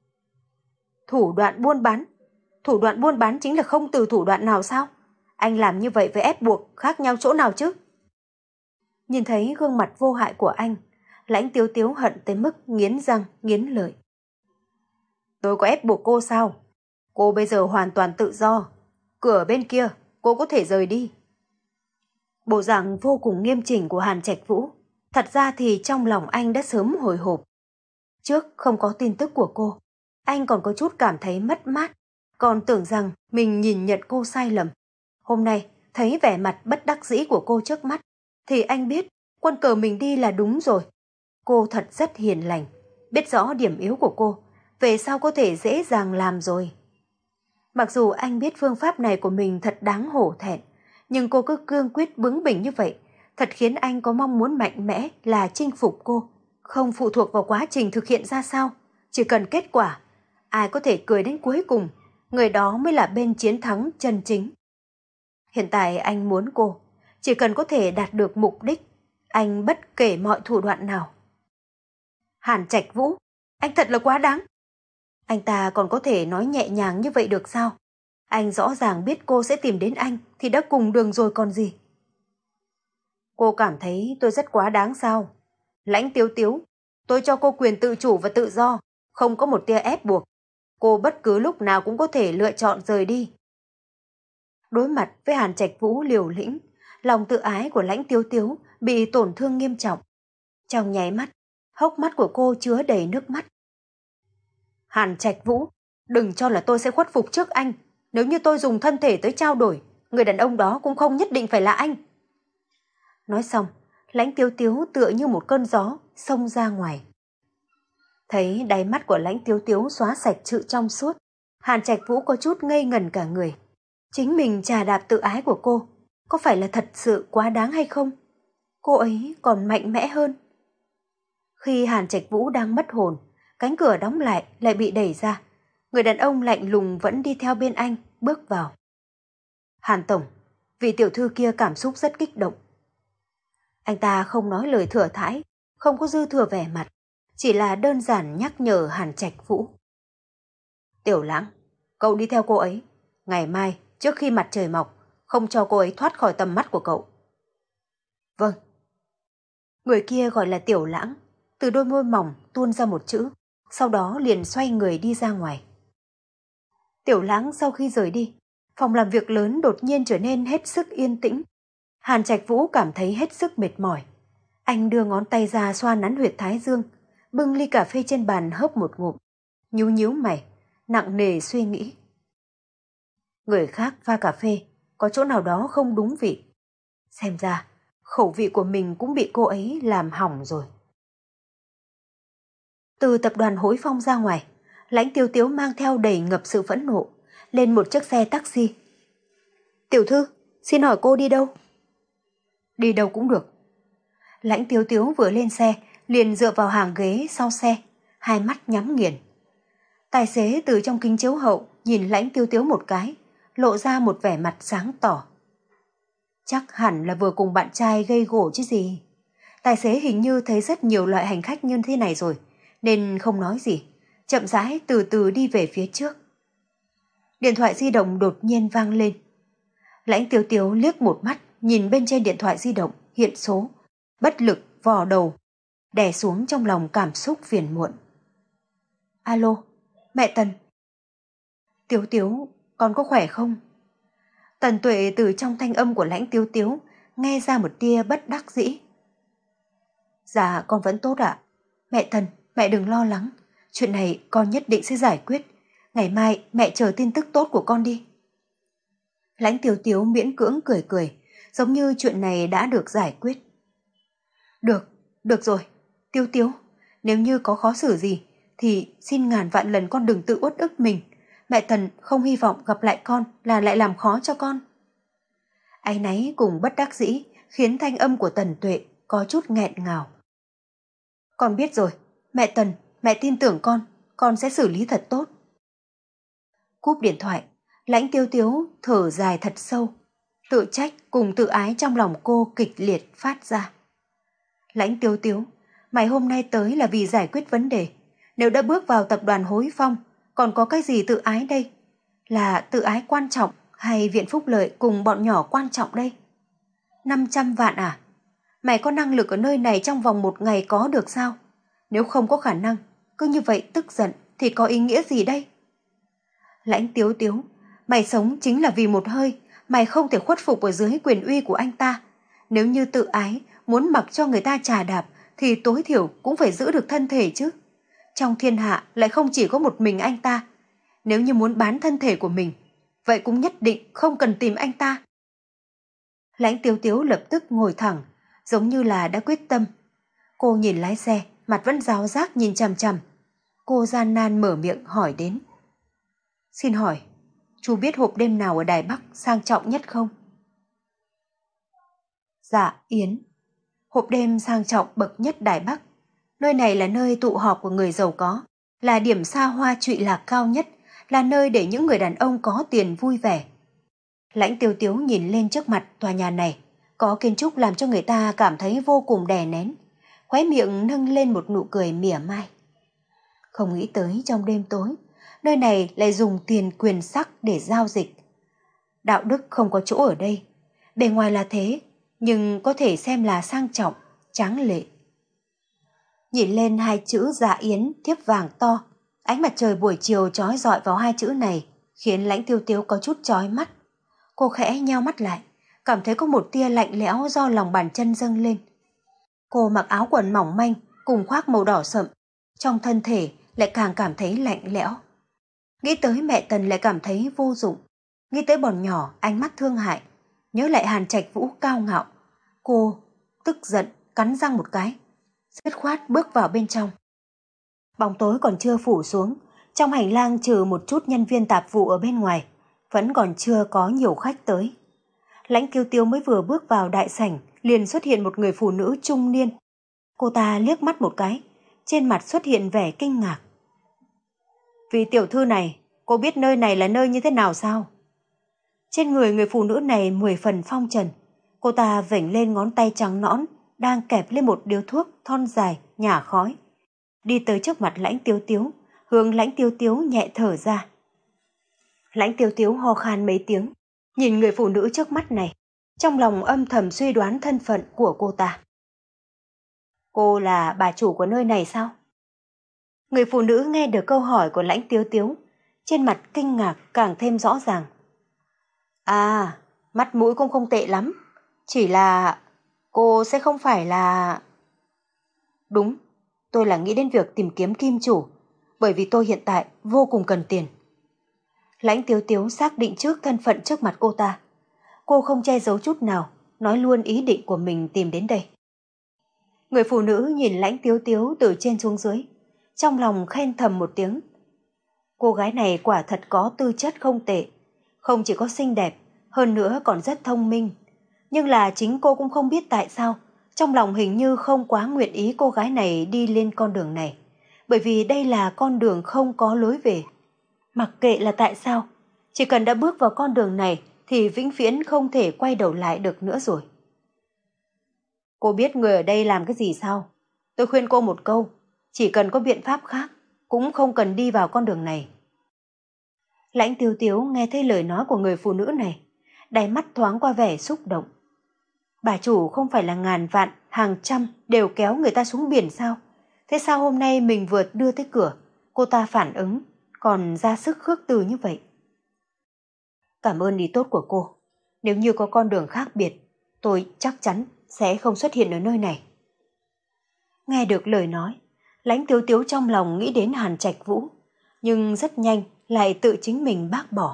A: Thủ đoạn buôn bán? Thủ đoạn buôn bán chính là không từ thủ đoạn nào sao? Anh làm như vậy với ép buộc khác nhau chỗ nào chứ? Nhìn thấy gương mặt vô hại của anh, Lãnh Tiếu Tiếu hận tới mức nghiến răng nghiến lợi. Tôi có ép buộc cô sao? Cô bây giờ hoàn toàn tự do. Cửa bên kia, cô có thể rời đi. Bộ dạng vô cùng nghiêm chỉnh của Hàn Trạch Vũ, thật ra thì trong lòng anh đã sớm hồi hộp. Trước không có tin tức của cô, anh còn có chút cảm thấy mất mát, còn tưởng rằng mình nhìn nhận cô sai lầm. Hôm nay, thấy vẻ mặt bất đắc dĩ của cô trước mắt, thì anh biết quân cờ mình đi là đúng rồi. Cô thật rất hiền lành, biết rõ điểm yếu của cô, về sau có thể dễ dàng làm rồi. Mặc dù anh biết phương pháp này của mình thật đáng hổ thẹn, nhưng cô cứ cương quyết bướng bỉnh như vậy, thật khiến anh có mong muốn mạnh mẽ là chinh phục cô, không phụ thuộc vào quá trình thực hiện ra sao, chỉ cần kết quả. Ai có thể cười đến cuối cùng, người đó mới là bên chiến thắng chân chính. Hiện tại anh muốn cô, chỉ cần có thể đạt được mục đích, anh bất kể mọi thủ đoạn nào. Hàn Trạch Vũ, anh thật là quá đáng. Anh ta còn có thể nói nhẹ nhàng như vậy được sao? Anh rõ ràng biết cô sẽ tìm đến anh thì đã cùng đường rồi còn gì. Cô cảm thấy tôi rất quá đáng sao? Lãnh Tiếu Tiếu, tôi cho cô quyền tự chủ và tự do, không có một tia ép buộc. Cô bất cứ lúc nào cũng có thể lựa chọn rời đi. Đối mặt với Hàn Trạch Vũ liều lĩnh, lòng tự ái của Lãnh Tiếu Tiếu bị tổn thương nghiêm trọng. Trong nháy mắt, hốc mắt của cô chứa đầy nước mắt. Hàn Trạch Vũ, đừng cho là tôi sẽ khuất phục trước anh. Nếu như tôi dùng thân thể tới trao đổi, người đàn ông đó cũng không nhất định phải là anh. Nói xong, Lãnh Tiếu Tiếu tựa như một cơn gió xông ra ngoài. Thấy đáy mắt của Lãnh Tiếu Tiếu xóa sạch sự trong suốt, Hàn Trạch Vũ có chút ngây ngẩn cả người. Chính mình trà đạp tự ái của cô, có phải là thật sự quá đáng hay không? Cô ấy còn mạnh mẽ hơn. Khi Hàn Trạch Vũ đang mất hồn, cánh cửa đóng lại lại bị đẩy ra. Người đàn ông lạnh lùng vẫn đi theo bên anh, bước vào. Hàn Tổng, vị tiểu thư kia cảm xúc rất kích động. Anh ta không nói lời thừa thãi, không có dư thừa vẻ mặt, chỉ là đơn giản nhắc nhở Hàn Trạch Vũ. Tiểu Lãng, cậu đi theo cô ấy. Ngày mai, trước khi mặt trời mọc, không cho cô ấy thoát khỏi tầm mắt của cậu. Vâng. Người kia gọi là Tiểu Lãng, từ đôi môi mỏng tuôn ra một chữ, sau đó liền xoay người đi ra ngoài. Tiểu Lãng sau khi rời đi, phòng làm việc lớn đột nhiên trở nên hết sức yên tĩnh. Hàn Trạch Vũ cảm thấy hết sức mệt mỏi. Anh đưa ngón tay ra xoa nắn huyệt thái dương, bưng ly cà phê trên bàn hớp một ngụm, nhíu nhíu mày, nặng nề suy nghĩ. Người khác pha cà phê, có chỗ nào đó không đúng vị. Xem ra, khẩu vị của mình cũng bị cô ấy làm hỏng rồi. Từ tập đoàn Hối Phong ra ngoài, Lãnh Tiêu Tiếu mang theo đầy ngập sự phẫn nộ, lên một chiếc xe taxi. Tiểu thư, xin hỏi cô đi đâu? Đi đâu cũng được. Lãnh Tiêu Tiếu vừa lên xe, liền dựa vào hàng ghế sau xe, hai mắt nhắm nghiền. Tài xế từ trong kính chiếu hậu nhìn Lãnh Tiêu Tiếu một cái, lộ ra một vẻ mặt sáng tỏ. Chắc hẳn là vừa cùng bạn trai gây gổ chứ gì. Tài xế hình như thấy rất nhiều loại hành khách như thế này rồi, nên không nói gì, chậm rãi từ từ đi về phía trước. Điện thoại di động đột nhiên vang lên. Lãnh Tiêu Tiếu liếc một mắt, nhìn bên trên điện thoại di động hiện số, bất lực vò đầu, đè xuống trong lòng cảm xúc phiền muộn. Alo, mẹ Tần. Tiếu Tiếu, con có khỏe không? Tần Tuệ từ trong thanh âm của Lãnh Tiêu Tiếu nghe ra một tia bất đắc dĩ. Dạ con vẫn tốt ạ. Mẹ Tần, mẹ đừng lo lắng, chuyện này con nhất định sẽ giải quyết. Ngày mai mẹ chờ tin tức tốt của con đi. Lãnh Tiêu Tiếu miễn cưỡng cười cười, giống như chuyện này đã được giải quyết. Được, được rồi, Tiêu Tiếu, nếu như có khó xử gì thì xin ngàn vạn lần con đừng tự uất ức mình. Mẹ Tần không hy vọng gặp lại con là lại làm khó cho con. Áy náy cùng bất đắc dĩ khiến thanh âm của Tần Tuệ có chút nghẹn ngào. Con biết rồi, mẹ Tần, mẹ tin tưởng con, con sẽ xử lý thật tốt. Cúp điện thoại, Lãnh Tiêu Tiếu thở dài thật sâu, tự trách cùng tự ái trong lòng cô kịch liệt phát ra. Lãnh Tiêu Tiếu, mày hôm nay tới là vì giải quyết vấn đề. Nếu đã bước vào tập đoàn Hối Phong, còn có cái gì tự ái đây? Là tự ái quan trọng hay Viện Phúc Lợi cùng bọn nhỏ quan trọng đây? năm trăm vạn à? Mày có năng lực ở nơi này trong vòng một ngày có được sao? Nếu không có khả năng, cứ như vậy tức giận thì có ý nghĩa gì đây? Lãnh Tiếu Tiếu, mày sống chính là vì một hơi, mày không thể khuất phục ở dưới quyền uy của anh ta. Nếu như tự ái, muốn mặc cho người ta chà đạp, thì tối thiểu cũng phải giữ được thân thể chứ. Trong thiên hạ lại không chỉ có một mình anh ta. Nếu như muốn bán thân thể của mình, vậy cũng nhất định không cần tìm anh ta. Lãnh Tiếu Tiếu lập tức ngồi thẳng, giống như là đã quyết tâm. Cô nhìn lái xe, mặt vẫn ráo rác nhìn chằm chằm. Cô gian nan mở miệng hỏi đến. Xin hỏi, chú biết hộp đêm nào ở Đài Bắc sang trọng nhất không? Dạ, Yến. Hộp đêm sang trọng bậc nhất Đài Bắc. Nơi này là nơi tụ họp của người giàu có, là điểm xa hoa trụy lạc cao nhất, là nơi để những người đàn ông có tiền vui vẻ. Lãnh Tiêu Tiếu nhìn lên trước mặt tòa nhà này, có kiến trúc làm cho người ta cảm thấy vô cùng đè nén, khóe miệng nâng lên một nụ cười mỉa mai. Không nghĩ tới trong đêm tối, nơi này lại dùng tiền quyền sắc để giao dịch. Đạo đức không có chỗ ở đây, bề ngoài là thế, nhưng có thể xem là sang trọng, tráng lệ. Nhìn lên hai chữ Dạ Yến thiếp vàng to, ánh mặt trời buổi chiều chói rọi vào hai chữ này, khiến Lãnh Tiêu Tiếu có chút chói mắt. Cô khẽ nheo mắt lại, cảm thấy có một tia lạnh lẽo do lòng bàn chân dâng lên. Cô mặc áo quần mỏng manh cùng khoác màu đỏ sậm, trong thân thể lại càng cảm thấy lạnh lẽo. Nghĩ tới mẹ Tần lại cảm thấy vô dụng, nghĩ tới bọn nhỏ ánh mắt thương hại, nhớ lại Hàn Trạch Vũ cao ngạo. Cô tức giận cắn răng một cái, dứt khoát bước vào bên trong. Bóng tối còn chưa phủ xuống, trong hành lang trừ một chút nhân viên tạp vụ ở bên ngoài, vẫn còn chưa có nhiều khách tới. Lãnh Kiêu Tiêu mới vừa bước vào đại sảnh, liền xuất hiện một người phụ nữ trung niên. Cô ta liếc mắt một cái, trên mặt xuất hiện vẻ kinh ngạc. Vị tiểu thư này, cô biết nơi này là nơi như thế nào sao? Trên người người phụ nữ này mười phần phong trần. Cô ta vểnh lên ngón tay trắng nõn, đang kẹp lên một điếu thuốc thon dài, nhả khói. Đi tới trước mặt Lãnh Tiêu Tiếu, hướng Lãnh Tiêu Tiếu nhẹ thở ra, Lãnh Tiêu Tiếu ho khan mấy tiếng, nhìn người phụ nữ trước mắt này, trong lòng âm thầm suy đoán thân phận của cô ta. Cô là bà chủ của nơi này sao? Người phụ nữ nghe được câu hỏi của Lãnh Tiêu Tiếu, trên mặt kinh ngạc càng thêm rõ ràng. À, mắt mũi cũng không tệ lắm, chỉ là cô sẽ không phải là... Đúng, tôi là nghĩ đến việc tìm kiếm kim chủ, bởi vì tôi hiện tại vô cùng cần tiền. Lãnh Tiếu Tiếu xác định trước thân phận trước mặt cô ta. Cô không che giấu chút nào, nói luôn ý định của mình tìm đến đây. Người phụ nữ nhìn Lãnh Tiếu Tiếu từ trên xuống dưới, trong lòng khen thầm một tiếng. Cô gái này quả thật có tư chất không tệ, không chỉ có xinh đẹp, hơn nữa còn rất thông minh. Nhưng là chính cô cũng không biết tại sao, trong lòng hình như không quá nguyện ý cô gái này đi lên con đường này, bởi vì đây là con đường không có lối về. Mặc kệ là tại sao, chỉ cần đã bước vào con đường này thì vĩnh viễn không thể quay đầu lại được nữa rồi. Cô biết người ở đây làm cái gì sao? Tôi khuyên cô một câu, chỉ cần có biện pháp khác, cũng không cần đi vào con đường này. Lãnh Tiêu Tiếu nghe thấy lời nói của người phụ nữ này, đáy mắt thoáng qua vẻ xúc động. Bà chủ không phải là ngàn vạn, hàng trăm đều kéo người ta xuống biển sao? Thế sao hôm nay mình vừa đưa tới cửa, cô ta phản ứng, còn ra sức khước từ như vậy? Cảm ơn ý tốt của cô. Nếu như có con đường khác biệt, tôi chắc chắn sẽ không xuất hiện ở nơi này. Nghe được lời nói, Lãnh Tiếu Tiếu trong lòng nghĩ đến Hàn Trạch Vũ, nhưng rất nhanh lại tự chính mình bác bỏ.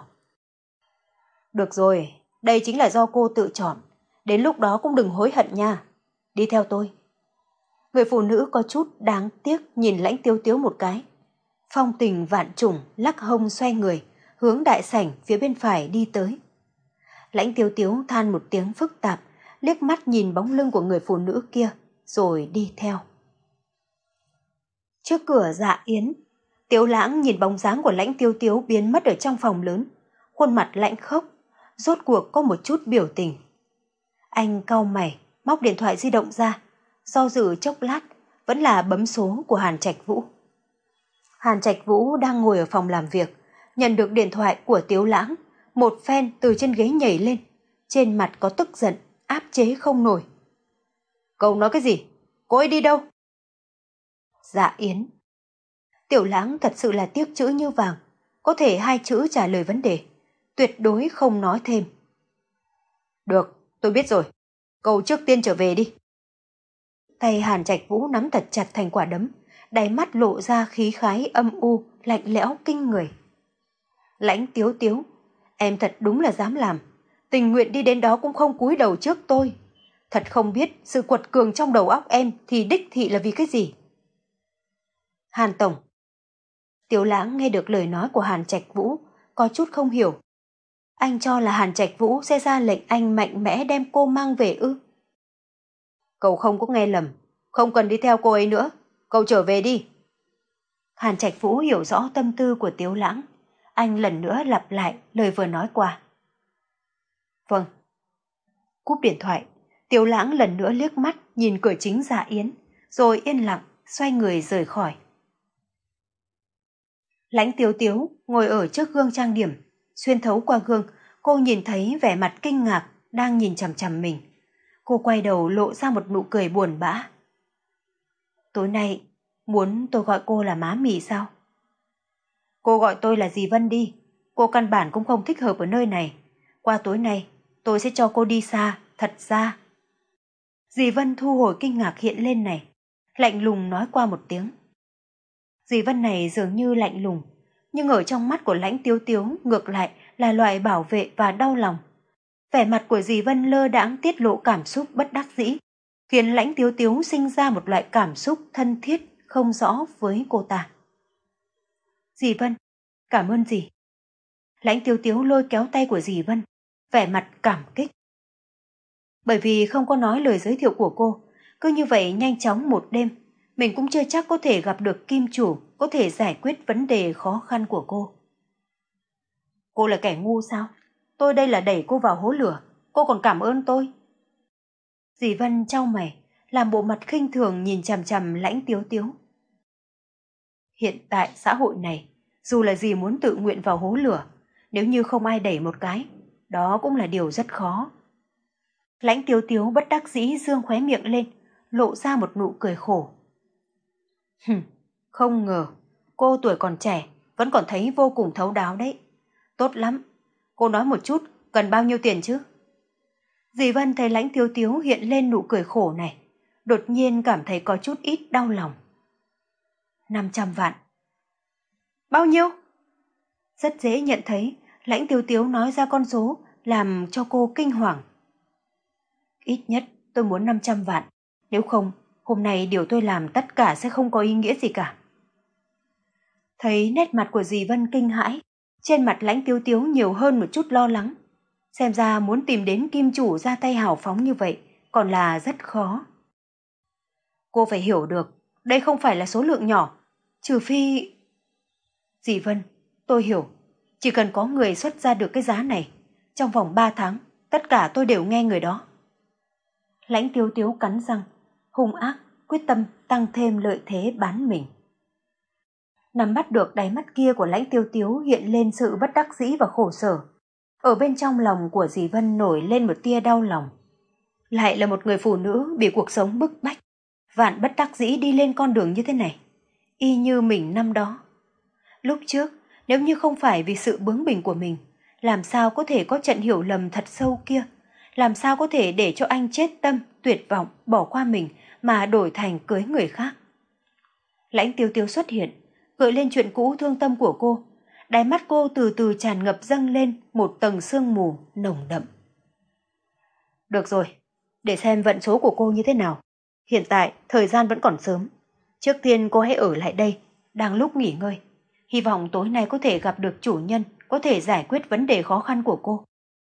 A: Được rồi, đây chính là do cô tự chọn, đến lúc đó cũng đừng hối hận nha. Đi theo tôi. Người phụ nữ có chút đáng tiếc nhìn Lãnh Tiếu Tiếu một cái. Phong tình vạn trùng lắc hông xoay người, hướng đại sảnh phía bên phải đi tới. Lãnh Tiếu Tiếu than một tiếng phức tạp, liếc mắt nhìn bóng lưng của người phụ nữ kia, rồi đi theo. Trước cửa Dạ Yến, Tiếu Lãng nhìn bóng dáng của Lãnh Tiêu Tiếu biến mất ở trong phòng lớn, khuôn mặt lạnh khốc, rốt cuộc có một chút biểu tình. Anh cau mày, móc điện thoại di động ra, do dự chốc lát, vẫn là bấm số của Hàn Trạch Vũ. Hàn Trạch Vũ đang ngồi ở phòng làm việc, nhận được điện thoại của Tiếu Lãng, một phen từ trên ghế nhảy lên, trên mặt có tức giận, áp chế không nổi. Cậu nói cái gì? Cô ấy đi đâu? Dạ Yến. Tiểu Lãng thật sự là tiếc chữ như vàng, có thể hai chữ trả lời vấn đề, tuyệt đối không nói thêm. Được, tôi biết rồi, cậu trước tiên trở về đi. Tay Hàn Trạch Vũ nắm thật chặt thành quả đấm, đáy mắt lộ ra khí khái âm u, lạnh lẽo kinh người. Lãnh Tiếu Tiếu, em thật đúng là dám làm, tình nguyện đi đến đó cũng không cúi đầu trước tôi. Thật không biết sự quật cường trong đầu óc em thì đích thị là vì cái gì. Hàn Tổng. Tiếu Lãng nghe được lời nói của Hàn Trạch Vũ, có chút không hiểu. Anh cho là Hàn Trạch Vũ sẽ ra lệnh anh mạnh mẽ đem cô mang về ư? Cậu không có nghe lầm, không cần đi theo cô ấy nữa, cậu trở về đi. Hàn Trạch Vũ hiểu rõ tâm tư của Tiếu Lãng, anh lần nữa lặp lại lời vừa nói qua. Vâng. Cúp điện thoại, Tiếu Lãng lần nữa liếc mắt nhìn cửa chính Dạ Yến, rồi yên lặng xoay người rời khỏi. Lãnh Tiếu Tiếu ngồi ở trước gương trang điểm, xuyên thấu qua gương, cô nhìn thấy vẻ mặt kinh ngạc đang nhìn chằm chằm mình. Cô quay đầu lộ ra một nụ cười buồn bã. Tối nay, muốn tôi gọi cô là má mì sao? Cô gọi tôi là dì Vân đi, cô căn bản cũng không thích hợp ở nơi này. Qua tối nay, tôi sẽ cho cô đi xa, thật ra. Dì Vân thu hồi kinh ngạc hiện lên này, lạnh lùng nói qua một tiếng. Dì Vân này dường như lạnh lùng, nhưng ở trong mắt của Lãnh Tiếu Tiếu ngược lại là loại bảo vệ và đau lòng. Vẻ mặt của dì Vân lơ đãng tiết lộ cảm xúc bất đắc dĩ, khiến Lãnh Tiếu Tiếu sinh ra một loại cảm xúc thân thiết không rõ với cô ta. Dì Vân, cảm ơn dì. Lãnh Tiếu Tiếu lôi kéo tay của dì Vân, vẻ mặt cảm kích. Bởi vì không có nói lời giới thiệu của cô, cứ như vậy nhanh chóng một đêm, mình cũng chưa chắc có thể gặp được kim chủ, có thể giải quyết vấn đề khó khăn của cô. Cô là kẻ ngu sao? Tôi đây là đẩy cô vào hố lửa, cô còn cảm ơn tôi. Dì Vân chau mày, làm bộ mặt khinh thường nhìn chằm chằm Lãnh Tiếu Tiếu. Hiện tại xã hội này, dù là dì muốn tự nguyện vào hố lửa, nếu như không ai đẩy một cái, đó cũng là điều rất khó. Lãnh Tiếu Tiếu bất đắc dĩ dương khóe miệng lên, lộ ra một nụ cười khổ. Hừm, không ngờ, cô tuổi còn trẻ, vẫn còn thấy vô cùng thấu đáo đấy. Tốt lắm, cô nói một chút, cần bao nhiêu tiền chứ? Dì Vân thấy Lãnh Tiếu Tiếu hiện lên nụ cười khổ này, đột nhiên cảm thấy có chút ít đau lòng. năm trăm vạn. Bao nhiêu? Rất dễ nhận thấy, Lãnh Tiếu Tiếu nói ra con số làm cho cô kinh hoàng. Ít nhất tôi muốn năm trăm vạn, nếu không, hôm nay điều tôi làm tất cả sẽ không có ý nghĩa gì cả. Thấy nét mặt của dì Vân kinh hãi, trên mặt Lãnh Tiếu Tiếu nhiều hơn một chút lo lắng. Xem ra muốn tìm đến kim chủ ra tay hào phóng như vậy còn là rất khó. Cô phải hiểu được, đây không phải là số lượng nhỏ, trừ phi... Dì Vân, tôi hiểu, chỉ cần có người xuất ra được cái giá này, trong vòng ba tháng, tất cả tôi đều nghe người đó. Lãnh Tiếu Tiếu cắn răng, hung ác, quyết tâm tăng thêm lợi thế bán mình. Nắm bắt được đáy mắt kia của Lãnh Tiếu Tiếu hiện lên sự bất đắc dĩ và khổ sở. Ở bên trong lòng của dì Vân nổi lên một tia đau lòng. Lại là một người phụ nữ bị cuộc sống bức bách, vạn bất đắc dĩ đi lên con đường như thế này, y như mình năm đó. Lúc trước, nếu như không phải vì sự bướng bỉnh của mình, làm sao có thể có trận hiểu lầm thật sâu kia, làm sao có thể để cho anh chết tâm, tuyệt vọng, bỏ qua mình mà đổi thành cưới người khác. Lãnh Tiếu Tiếu xuất hiện, gợi lên chuyện cũ thương tâm của cô. Đáy mắt cô từ từ tràn ngập dâng lên một tầng sương mù nồng đậm. Được rồi, để xem vận số của cô như thế nào. Hiện tại, thời gian vẫn còn sớm. Trước tiên cô hãy ở lại đây, đang lúc nghỉ ngơi. Hy vọng tối nay có thể gặp được chủ nhân, có thể giải quyết vấn đề khó khăn của cô.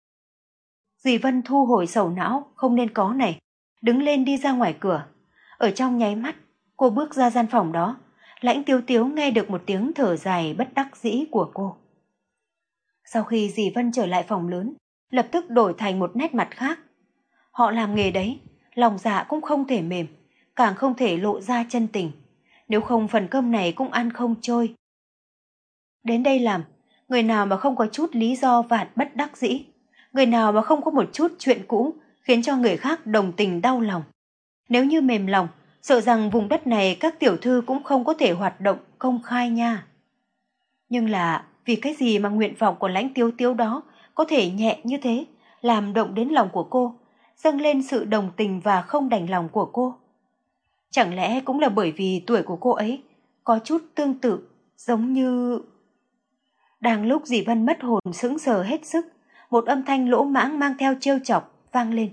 A: Dì Vân thu hồi sầu não, không nên có này, đứng lên đi ra ngoài cửa. Ở trong nháy mắt, cô bước ra gian phòng đó. Lãnh Tiếu Tiếu nghe được một tiếng thở dài bất đắc dĩ của cô. Sau khi dì Vân trở lại phòng lớn, lập tức đổi thành một nét mặt khác. Họ làm nghề đấy, lòng dạ cũng không thể mềm, càng không thể lộ ra chân tình. Nếu không phần cơm này cũng ăn không trôi. Đến đây làm, người nào mà không có chút lý do vạn bất đắc dĩ, người nào mà không có một chút chuyện cũ khiến cho người khác đồng tình đau lòng. Nếu như mềm lòng, sợ rằng vùng đất này các tiểu thư cũng không có thể hoạt động công khai nha. Nhưng là vì cái gì mà nguyện vọng của Lãnh Tiếu Tiếu đó có thể nhẹ như thế, làm động đến lòng của cô, dâng lên sự đồng tình và không đành lòng của cô. Chẳng lẽ cũng là bởi vì tuổi của cô ấy có chút tương tự, giống như... Đang lúc dì Vân mất hồn sững sờ hết sức, một âm thanh lỗ mãng mang theo trêu chọc vang lên.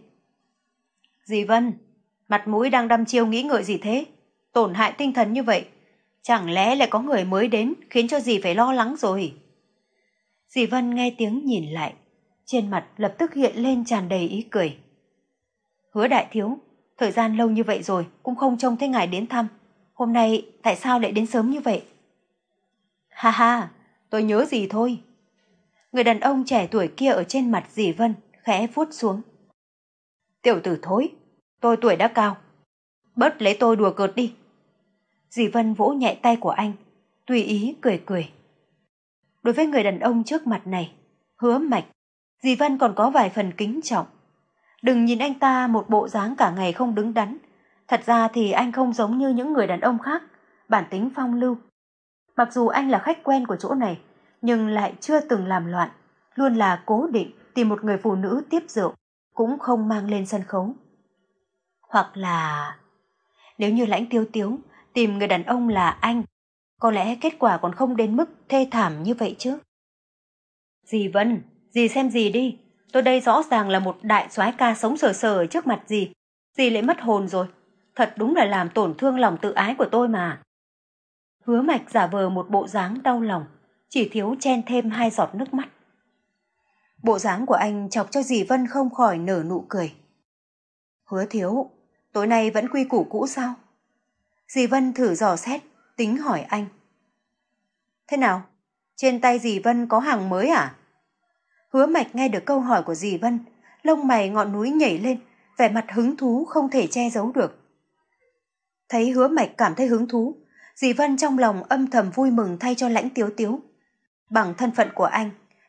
A: Dì Vân, mặt mũi đang đăm chiêu nghĩ ngợi gì thế? Tổn hại tinh thần như vậy, chẳng lẽ lại có người mới đến khiến cho dì phải lo lắng rồi? Dì Vân nghe tiếng nhìn lại, trên mặt lập tức hiện lên tràn đầy ý cười. Hứa đại thiếu, thời gian lâu như vậy rồi cũng không trông thấy ngài đến thăm. Hôm nay tại sao lại đến sớm như vậy? Ha ha, tôi nhớ gì thôi. Người đàn ông trẻ tuổi kia ở trên mặt dì Vân khẽ vuốt xuống. Tiểu tử thối, tôi tuổi đã cao, bớt lấy tôi đùa cợt đi. Dì Vân vỗ nhẹ tay của anh, tùy ý cười cười. Đối với người đàn ông trước mặt này, Hứa Mạch, dì Vân còn có vài phần kính trọng. Đừng nhìn anh ta một bộ dáng cả ngày không đứng đắn, thật ra thì anh không giống như những người đàn ông khác, bản tính phong lưu. Mặc dù anh là khách quen của chỗ này, nhưng lại chưa từng làm loạn, luôn là cố định tìm một người phụ nữ tiếp rượu, cũng không mang lên sân khấu. Hoặc là... Nếu như Lãnh Tiếu Tiếu tìm người đàn ông là anh, có lẽ kết quả còn không đến mức thê thảm như vậy chứ. Dì Vân, dì xem dì đi, tôi đây rõ ràng là một đại soái ca sống sờ sờ ở trước mặt dì, dì lại mất hồn rồi, thật đúng là làm tổn thương lòng tự ái của tôi mà. Hứa Mạch giả vờ một bộ dáng đau lòng, chỉ thiếu chen thêm hai giọt nước mắt. Bộ dáng của anh chọc cho dì Vân không khỏi nở nụ cười. Hứa thiếu, tối nay vẫn quy củ cũ sao? Dì Vân thử dò xét, tính hỏi anh. Thế nào? Trên tay dì Vân có hàng mới à? Hứa Mạch nghe được câu hỏi của dì Vân, lông mày ngọn núi nhảy lên, vẻ mặt hứng thú không thể che giấu được. Thấy Hứa Mạch cảm thấy hứng thú, dì Vân trong lòng âm thầm vui mừng thay cho Lãnh Tiếu Tiếu. Bằng thân phận của anh,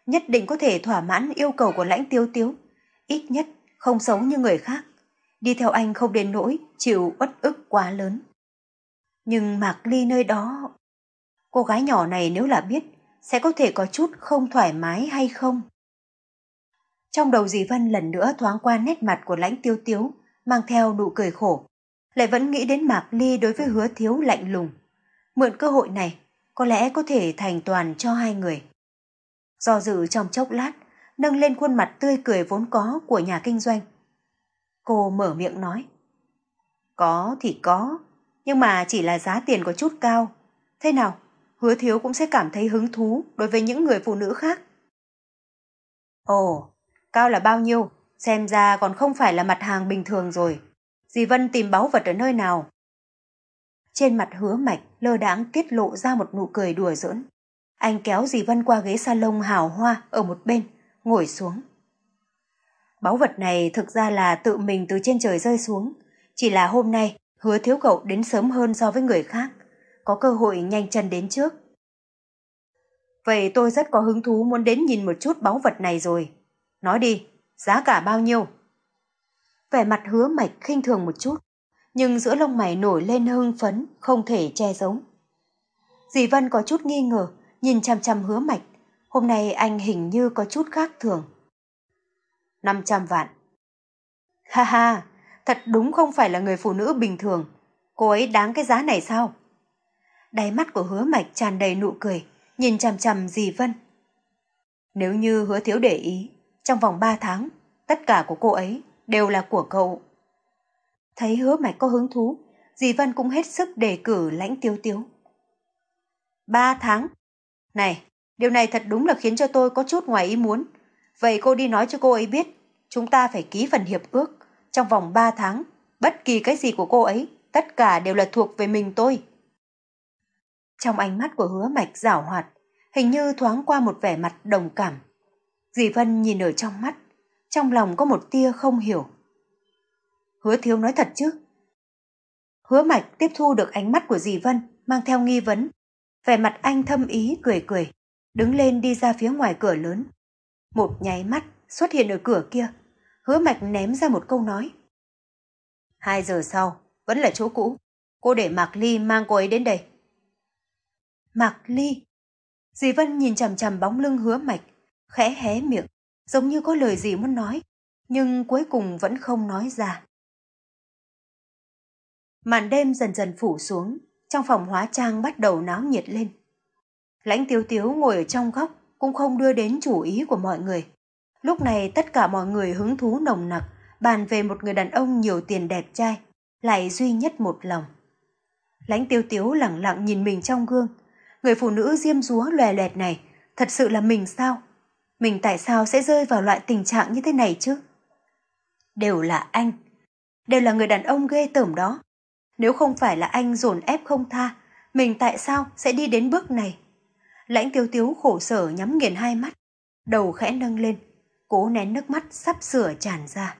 A: nhất định có thể thỏa mãn yêu cầu của Lãnh Tiêu Tiếu, ít nhất không xấu như người khác. Đi theo anh không đến nỗi chịu uất ức quá lớn. Nhưng Mạc Ly nơi đó, cô gái nhỏ này nếu là biết, sẽ có thể có chút không thoải mái hay không? Trong đầu dì Vân lần nữa thoáng qua nét mặt của Lãnh Tiêu Tiếu, mang theo nụ cười khổ. Lại vẫn nghĩ đến Mạc Ly đối với Hứa Thiếu lạnh lùng. Mượn cơ hội này, có lẽ có thể thành toàn cho hai người. Do dự trong chốc lát, nâng lên khuôn mặt tươi cười vốn có của nhà kinh doanh. Cô mở miệng nói. Có thì có, nhưng mà chỉ là giá tiền có chút cao. Thế nào, Hứa Thiếu cũng sẽ cảm thấy hứng thú đối với những người phụ nữ khác. Ồ, cao là bao nhiêu? Xem ra còn không phải là mặt hàng bình thường rồi. Dì Vân tìm báu vật ở nơi nào? Trên mặt Hứa Mạch lơ đãng tiết lộ ra một nụ cười đùa giỡn. Anh kéo dì Vân qua ghế salon hào hoa ở một bên, ngồi xuống. Báu vật này thực ra là tự mình từ trên trời rơi xuống. Chỉ là hôm nay Hứa Thiếu cậu đến sớm hơn so với người khác, có cơ hội nhanh chân đến trước. Vậy tôi rất có hứng thú muốn đến nhìn một chút báu vật này rồi. Nói đi, giá cả bao nhiêu? Vẻ mặt Hứa Mạch khinh thường một chút, nhưng giữa lông mày nổi lên hưng phấn, không thể che giấu. Dì Vân có chút nghi ngờ, nhìn chằm chằm Hứa Mạch. Hôm nay anh hình như có chút khác thường. năm trăm vạn. Ha ha, thật đúng không phải là người phụ nữ bình thường. Cô ấy đáng cái giá này sao? Đáy mắt của Hứa Mạch tràn đầy nụ cười, nhìn chằm chằm dì Vân. Nếu như Hứa Thiếu để ý, trong vòng ba tháng, tất cả của cô ấy đều là của cậu. Thấy Hứa Mạch có hứng thú, dì Vân cũng hết sức đề cử Lãnh Tiêu Tiếu. Ba tháng? Này, điều này thật đúng là khiến cho tôi có chút ngoài ý muốn. Vậy cô đi nói cho cô ấy biết, chúng ta phải ký phần hiệp ước. Trong vòng ba tháng, bất kỳ cái gì của cô ấy, tất cả đều là thuộc về mình tôi. Trong ánh mắt của Hứa Mạch giảo hoạt, hình như thoáng qua một vẻ mặt đồng cảm. Dì Vân nhìn ở trong mắt, trong lòng có một tia không hiểu. Hứa Thiếu nói thật chứ? Hứa Mạch tiếp thu được ánh mắt của dì Vân, mang theo nghi vấn. Vẻ mặt anh thâm ý cười cười, đứng lên đi ra phía ngoài cửa lớn. Một nháy mắt xuất hiện ở cửa kia, Hứa Mạch ném ra một câu nói. Hai giờ sau, vẫn là chỗ cũ. Cô để Mạc Ly mang cô ấy đến đây. Mạc Ly? Dì Vân nhìn chằm chằm bóng lưng Hứa Mạch, khẽ hé miệng, giống như có lời gì muốn nói, nhưng cuối cùng vẫn không nói ra. Màn đêm dần dần phủ xuống, trong phòng hóa trang bắt đầu náo nhiệt lên. Lãnh Tiếu Tiếu ngồi ở trong góc cũng không đưa đến chủ ý của mọi người. Lúc này tất cả mọi người hứng thú nồng nặc, bàn về một người đàn ông nhiều tiền đẹp trai, lại duy nhất một lòng. Lãnh Tiếu Tiếu lẳng lặng nhìn mình trong gương. Người phụ nữ diêm dúa lòe loẹt này, thật sự là mình sao? Mình tại sao sẽ rơi vào loại tình trạng như thế này chứ? Đều là anh. Đều là người đàn ông ghê tởm đó. Nếu không phải là anh dồn ép không tha, mình tại sao sẽ đi đến bước này? Lãnh Tiếu Tiếu khổ sở nhắm nghiền hai mắt, đầu khẽ nâng lên, cố nén nước mắt sắp sửa tràn ra.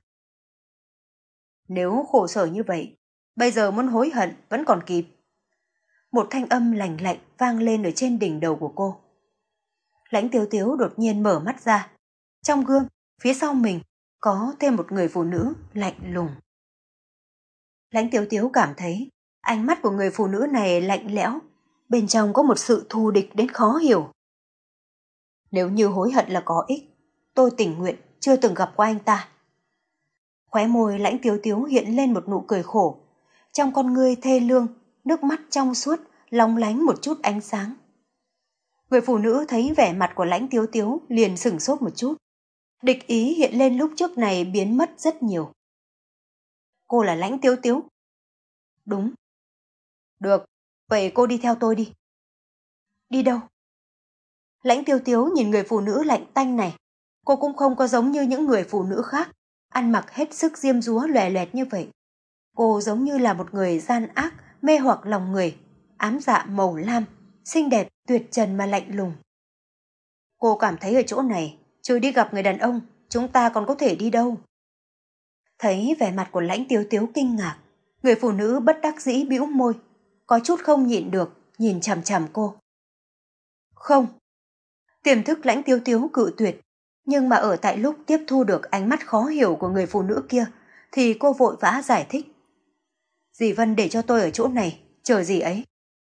A: Nếu khổ sở như vậy, bây giờ muốn hối hận vẫn còn kịp. Một thanh âm lạnh lạnh vang lên ở trên đỉnh đầu của cô. Lãnh Tiếu Tiếu đột nhiên mở mắt ra. Trong gương, phía sau mình, có thêm một người phụ nữ lạnh lùng. Lãnh Tiếu Tiếu cảm thấy ánh mắt của người phụ nữ này lạnh lẽo, bên trong có một sự thù địch đến khó hiểu. Nếu như hối hận là có ích, tôi tình nguyện chưa từng gặp qua anh ta. Khóe môi Lãnh Tiếu Tiếu hiện lên một nụ cười khổ, trong con ngươi thê lương, nước mắt trong suốt, lóng lánh một chút ánh sáng. Người phụ nữ thấy vẻ mặt của Lãnh Tiếu Tiếu liền sửng sốt một chút. Địch ý hiện lên lúc trước này biến mất rất nhiều. Cô là Lãnh Tiếu Tiếu? Đúng. Được, vậy cô đi theo tôi đi. Đi đâu? Lãnh Tiếu Tiếu nhìn người phụ nữ lạnh tanh này. Cô cũng không có giống như những người phụ nữ khác, ăn mặc hết sức diêm dúa lòe loẹt như vậy. Cô giống như là một người gian ác, mê hoặc lòng người, ám dạ màu lam, xinh đẹp, tuyệt trần mà lạnh lùng. Cô cảm thấy ở chỗ này, trừ đi gặp người đàn ông, chúng ta còn có thể đi đâu? Thấy vẻ mặt của Lãnh Tiếu Tiếu kinh ngạc, người phụ nữ bất đắc dĩ bĩu môi, có chút không nhịn được, nhìn chằm chằm cô. Không. Tiềm thức Lãnh Tiếu Tiếu cự tuyệt, nhưng mà ở tại lúc tiếp thu được ánh mắt khó hiểu của người phụ nữ kia, thì cô vội vã giải thích. Dì Vân để cho tôi ở chỗ này, chờ dì ấy.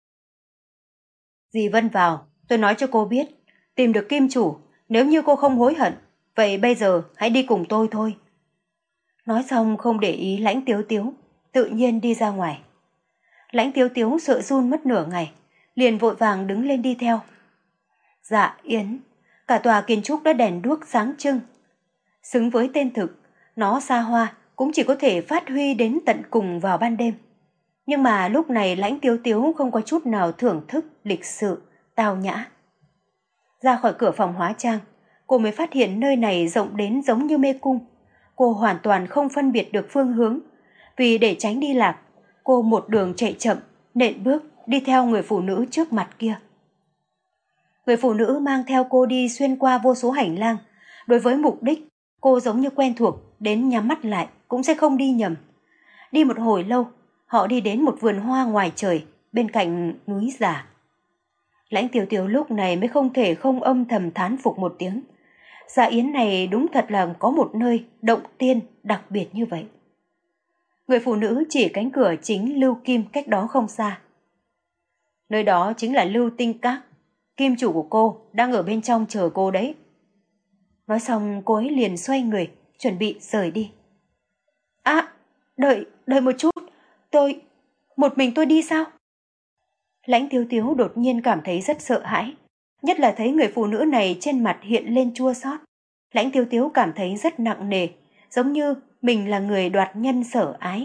A: Dì Vân vào, tôi nói cho cô biết, tìm được kim chủ, nếu như cô không hối hận, vậy bây giờ hãy đi cùng tôi thôi. Nói xong không để ý Lãnh Tiếu Tiếu, tự nhiên đi ra ngoài. Lãnh Tiếu Tiếu sợ run mất nửa ngày, liền vội vàng đứng lên đi theo. Dạ Yến, cả tòa kiến trúc đã đèn đuốc sáng trưng. Xứng với tên thực, nó xa hoa cũng chỉ có thể phát huy đến tận cùng vào ban đêm. Nhưng mà lúc này Lãnh Tiếu Tiếu không có chút nào thưởng thức lịch sự, tao nhã. Ra khỏi cửa phòng hóa trang, cô mới phát hiện nơi này rộng đến giống như mê cung. Cô hoàn toàn không phân biệt được phương hướng, vì để tránh đi lạc, cô một đường chạy chậm, nện bước đi theo người phụ nữ trước mặt kia. Người phụ nữ mang theo cô đi xuyên qua vô số hành lang. Đối với mục đích, cô giống như quen thuộc, đến nhắm mắt lại cũng sẽ không đi nhầm. Đi một hồi lâu, họ đi đến một vườn hoa ngoài trời, bên cạnh núi giả. Lãnh Tiếu Tiếu lúc này mới không thể không âm thầm thán phục một tiếng. Dạ Yến này đúng thật là có một nơi động tiên đặc biệt như vậy. Người phụ nữ chỉ cánh cửa chính Lưu Kim cách đó không xa. Nơi đó chính là Lưu Tinh Các. Kim chủ của cô đang ở bên trong chờ cô đấy. Nói xong cô ấy liền xoay người, chuẩn bị rời đi. À, đợi, đợi một chút. Tôi, một mình tôi đi sao? Lãnh Tiếu Tiếu đột nhiên cảm thấy rất sợ hãi. Nhất là thấy người phụ nữ này trên mặt hiện lên chua xót. Lãnh Tiếu Tiếu cảm thấy rất nặng nề, giống như mình là người đoạt nhân sở ái.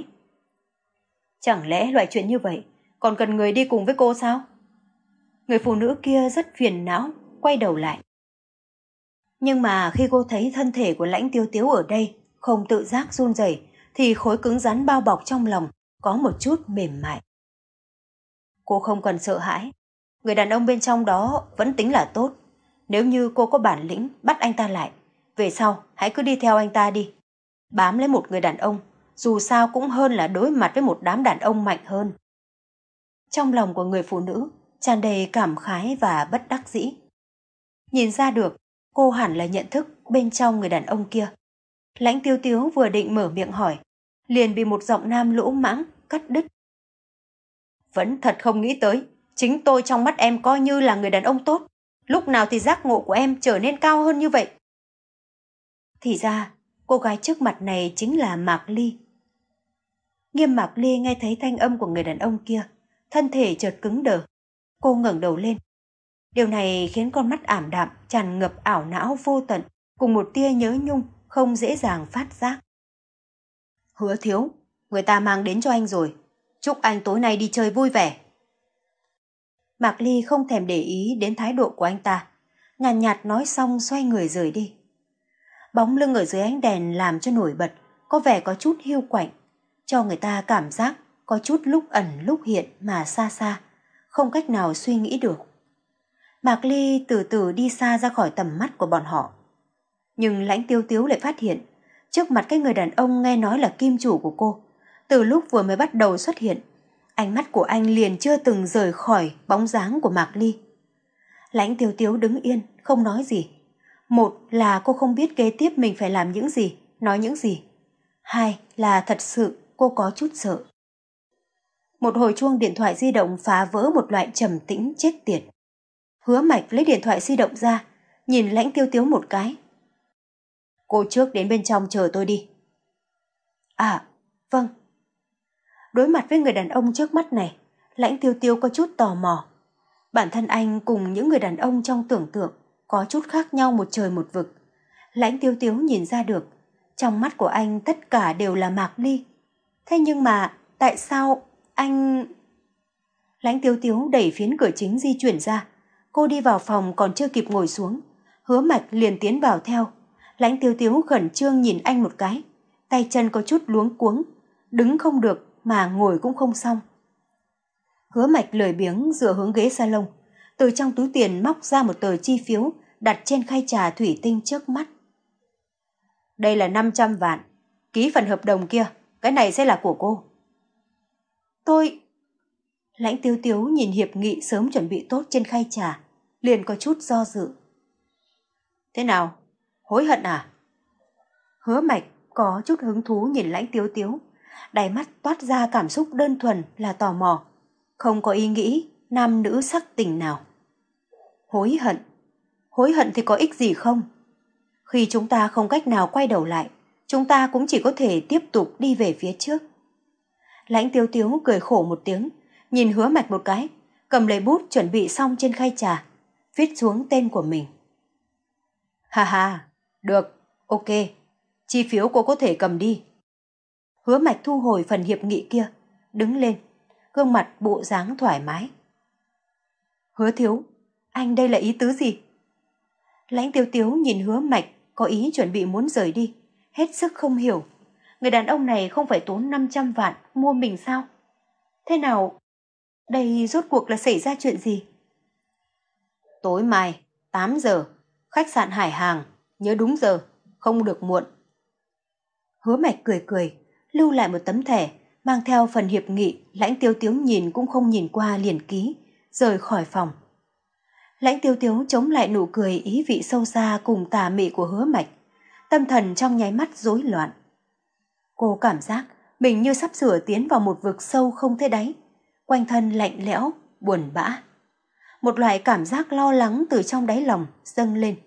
A: Chẳng lẽ loại chuyện như vậy còn cần người đi cùng với cô sao? Người phụ nữ kia rất phiền não, quay đầu lại. Nhưng mà khi cô thấy thân thể của Lãnh Tiếu Tiếu ở đây không tự giác run rẩy, thì khối cứng rắn bao bọc trong lòng có một chút mềm mại. Cô không cần sợ hãi, người đàn ông bên trong đó vẫn tính là tốt. Nếu như cô có bản lĩnh bắt anh ta lại, về sau hãy cứ đi theo anh ta đi. Bám lấy một người đàn ông, dù sao cũng hơn là đối mặt với một đám đàn ông mạnh hơn. Trong lòng của người phụ nữ tràn đầy cảm khái và bất đắc dĩ. Nhìn ra được, cô hẳn là nhận thức bên trong người đàn ông kia. Lãnh Tiếu Tiếu vừa định mở miệng hỏi, liền bị một giọng nam lỗ mãng cắt đứt. Vẫn thật không nghĩ tới, chính tôi trong mắt em coi như là người đàn ông tốt. Lúc nào thì giác ngộ của em trở nên cao hơn như vậy? Thì ra, cô gái trước mặt này chính là Mạc Ly. Nghiêm Mạc Ly nghe thấy thanh âm của người đàn ông kia, thân thể chợt cứng đờ. Cô ngẩng đầu lên. Điều này khiến con mắt ảm đạm tràn ngập ảo não vô tận, cùng một tia nhớ nhung không dễ dàng phát giác. Hứa thiếu, người ta mang đến cho anh rồi. Chúc anh tối nay đi chơi vui vẻ. Mạc Ly không thèm để ý đến thái độ của anh ta, nhàn nhạt, nhạt nói xong xoay người rời đi. Bóng lưng ở dưới ánh đèn làm cho nổi bật, có vẻ có chút hiu quạnh, cho người ta cảm giác có chút lúc ẩn lúc hiện mà xa xa, không cách nào suy nghĩ được. Mạc Ly từ từ đi xa ra khỏi tầm mắt của bọn họ. Nhưng Lãnh Tiếu Tiếu lại phát hiện, trước mặt cái người đàn ông nghe nói là kim chủ của cô, từ lúc vừa mới bắt đầu xuất hiện, ánh mắt của anh liền chưa từng rời khỏi bóng dáng của Mạc Ly. Lãnh Tiếu Tiếu đứng yên, không nói gì. Một là cô không biết kế tiếp mình phải làm những gì, nói những gì. Hai là thật sự cô có chút sợ. Một hồi chuông điện thoại di động phá vỡ một loại trầm tĩnh chết tiệt. Hứa Mạch lấy điện thoại di động ra, nhìn Lãnh Tiếu Tiếu một cái. Cô trước đến bên trong chờ tôi đi. À, vâng. Đối mặt với người đàn ông trước mắt này, Lãnh Tiếu Tiếu có chút tò mò. Bản thân anh cùng những người đàn ông trong tưởng tượng có chút khác nhau một trời một vực. Lãnh Tiếu Tiếu nhìn ra được, trong mắt của anh tất cả đều là Mạc Ly. Thế nhưng mà tại sao anh... Lãnh Tiếu Tiếu đẩy phiến cửa chính di chuyển ra. Cô đi vào phòng còn chưa kịp ngồi xuống, Hứa Mạch liền tiến vào theo. Lãnh Tiếu Tiếu khẩn trương nhìn anh một cái, tay chân có chút luống cuống, đứng không được mà ngồi cũng không xong. Hứa Mạch lười biếng dựa hướng ghế salon, từ trong túi tiền móc ra một tờ chi phiếu đặt trên khay trà thủy tinh trước mắt. Đây là năm trăm vạn, ký phần hợp đồng kia, cái này sẽ là của cô. Tôi... Lãnh Tiếu Tiếu nhìn hiệp nghị sớm chuẩn bị tốt trên khay trà, liền có chút do dự. Thế nào? Hối hận à? Hứa Mạch có chút hứng thú nhìn Lãnh Tiếu Tiếu, đáy mắt toát ra cảm xúc đơn thuần là tò mò, không có ý nghĩ nam nữ sắc tình nào. Hối hận? Hối hận thì có ích gì không? Khi chúng ta không cách nào quay đầu lại, chúng ta cũng chỉ có thể tiếp tục đi về phía trước. Lãnh Tiếu Tiếu cười khổ một tiếng, nhìn Hứa Mạch một cái, cầm lấy bút chuẩn bị xong trên khay trà, viết xuống tên của mình. Ha ha, được, ok, chi phiếu cô có thể cầm đi. Hứa Mạch thu hồi phần hiệp nghị kia, đứng lên, gương mặt bộ dáng thoải mái. Hứa thiếu, anh đây là ý tứ gì? Lãnh Tiếu Tiếu nhìn Hứa Mạch có ý chuẩn bị muốn rời đi, hết sức không hiểu. Người đàn ông này không phải tốn năm trăm vạn mua mình sao? Thế nào? Đây rốt cuộc là xảy ra chuyện gì? Tối mai, tám giờ, khách sạn Hải Hàng, nhớ đúng giờ, không được muộn. Hứa Mạch cười cười, lưu lại một tấm thẻ, mang theo phần hiệp nghị, Lãnh Tiếu Tiếu nhìn cũng không nhìn qua liền ký, rời khỏi phòng. Lãnh Tiếu Tiếu chống lại nụ cười ý vị sâu xa cùng tà mị của Hứa Mạch, tâm thần trong nháy mắt rối loạn. Cô cảm giác mình như sắp sửa tiến vào một vực sâu không thấy đáy, quanh thân lạnh lẽo, buồn bã. Một loại cảm giác lo lắng từ trong đáy lòng dâng lên.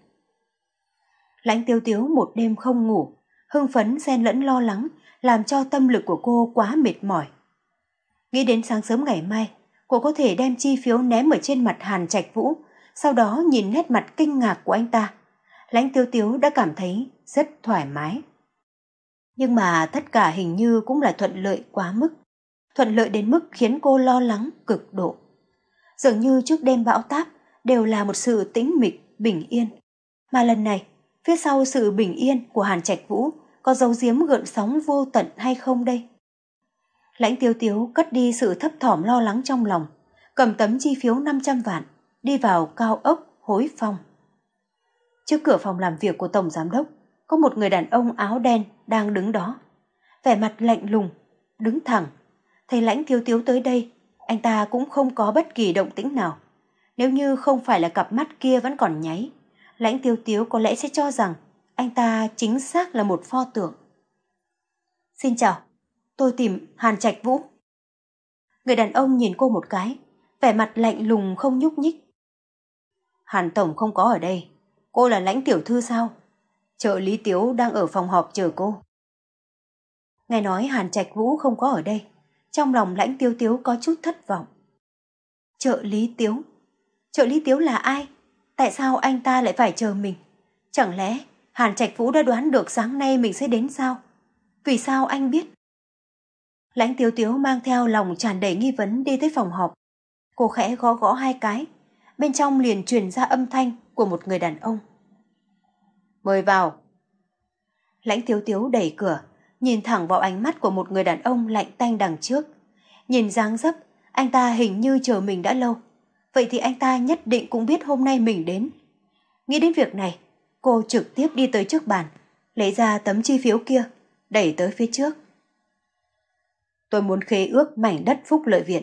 A: Lãnh Tiếu Tiếu một đêm không ngủ, hưng phấn xen lẫn lo lắng, làm cho tâm lực của cô quá mệt mỏi. Nghĩ đến sáng sớm ngày mai, cô có thể đem chi phiếu ném ở trên mặt Hàn Trạch Vũ, sau đó nhìn nét mặt kinh ngạc của anh ta. Lãnh Tiếu Tiếu đã cảm thấy rất thoải mái. Nhưng mà tất cả hình như cũng là thuận lợi quá mức. Thuận lợi đến mức khiến cô lo lắng cực độ. Dường như trước đêm bão táp đều là một sự tĩnh mịch, bình yên. Mà lần này, phía sau sự bình yên của Hàn Trạch Vũ có dấu giếm gợn sóng vô tận hay không đây? Lãnh Tiếu Tiếu cất đi sự thấp thỏm lo lắng trong lòng, cầm tấm chi phiếu năm trăm vạn, đi vào cao ốc Hối Phong. Trước cửa phòng làm việc của Tổng Giám Đốc, có một người đàn ông áo đen đang đứng đó. Vẻ mặt lạnh lùng, đứng thẳng. Thấy Lãnh Tiếu Tiếu tới đây, anh ta cũng không có bất kỳ động tĩnh nào. Nếu như không phải là cặp mắt kia vẫn còn nháy, Lãnh Tiếu Tiếu có lẽ sẽ cho rằng anh ta chính xác là một pho tượng. Xin chào, tôi tìm Hàn Trạch Vũ. Người đàn ông nhìn cô một cái, vẻ mặt lạnh lùng không nhúc nhích. Hàn Tổng không có ở đây, cô là Lãnh tiểu thư sao? Trợ lý Tiếu đang ở phòng họp chờ cô. Nghe nói Hàn Trạch Vũ không có ở đây, trong lòng Lãnh Tiếu Tiếu có chút thất vọng. Trợ lý Tiếu? Trợ lý Tiếu là ai? Tại sao anh ta lại phải chờ mình? Chẳng lẽ Hàn Trạch Vũ đã đoán được sáng nay mình sẽ đến sao? Vì sao anh biết? Lãnh Tiếu Tiếu mang theo lòng tràn đầy nghi vấn đi tới phòng họp. Cô khẽ gõ gõ hai cái, bên trong liền truyền ra âm thanh của một người đàn ông. Mời vào. Lãnh Tiếu Tiếu đẩy cửa, nhìn thẳng vào ánh mắt của một người đàn ông lạnh tanh đằng trước. Nhìn dáng dấp, anh ta hình như chờ mình đã lâu. Vậy thì anh ta nhất định cũng biết hôm nay mình đến. Nghĩ đến việc này, cô trực tiếp đi tới trước bàn, lấy ra tấm chi phiếu kia, đẩy tới phía trước. Tôi muốn khế ước mảnh đất Phúc Lợi Viện.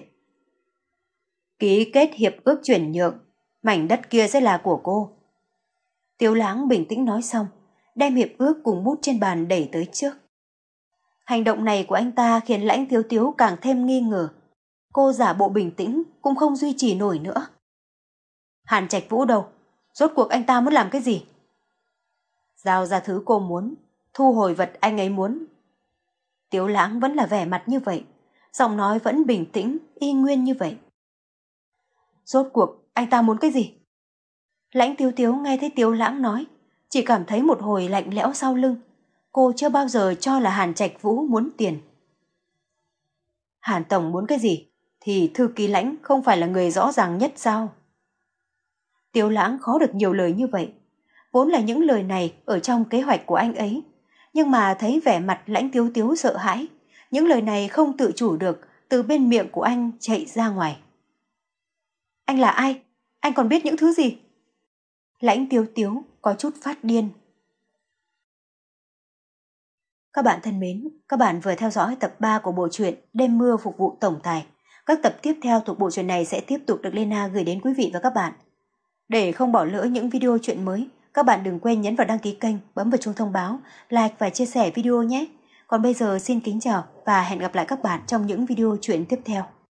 A: Ký kết hiệp ước chuyển nhượng, mảnh đất kia sẽ là của cô. Tiếu Lãng bình tĩnh nói xong, đem hiệp ước cùng bút trên bàn đẩy tới trước. Hành động này của anh ta khiến Lãnh Tiếu Tiếu càng thêm nghi ngờ. Cô giả bộ bình tĩnh cũng không duy trì nổi nữa. Hàn Trạch Vũ đâu? Rốt cuộc anh ta muốn làm cái gì? Giao ra thứ cô muốn, thu hồi vật anh ấy muốn. Tiếu Lãng vẫn là vẻ mặt như vậy, giọng nói vẫn bình tĩnh, y nguyên như vậy. Rốt cuộc anh ta muốn cái gì? Lãnh Tiếu Tiếu nghe thấy Tiếu Lãng nói, chỉ cảm thấy một hồi lạnh lẽo sau lưng. Cô chưa bao giờ cho là Hàn Trạch Vũ muốn tiền. Hàn Tổng muốn cái gì thì thư ký Lãnh không phải là người rõ ràng nhất sao? Tiếu Lãng khó được nhiều lời như vậy. Vốn là những lời này ở trong kế hoạch của anh ấy, nhưng mà thấy vẻ mặt Lãnh Tiếu Tiếu sợ hãi, những lời này không tự chủ được từ bên miệng của anh chạy ra ngoài. Anh là ai? Anh còn biết những thứ gì? Lãnh Tiếu Tiếu có chút phát điên. Các bạn thân mến, các bạn vừa theo dõi tập ba của bộ truyện Đêm mưa phục vụ tổng tài. Các tập tiếp theo thuộc bộ truyện này sẽ tiếp tục được Lena gửi đến quý vị và các bạn. Để không bỏ lỡ những video truyện mới, Các bạn đừng quên nhấn vào đăng ký kênh, bấm vào chuông thông báo, like và chia sẻ video nhé. Còn bây giờ xin kính chào và hẹn gặp lại các bạn trong những video chuyện tiếp theo.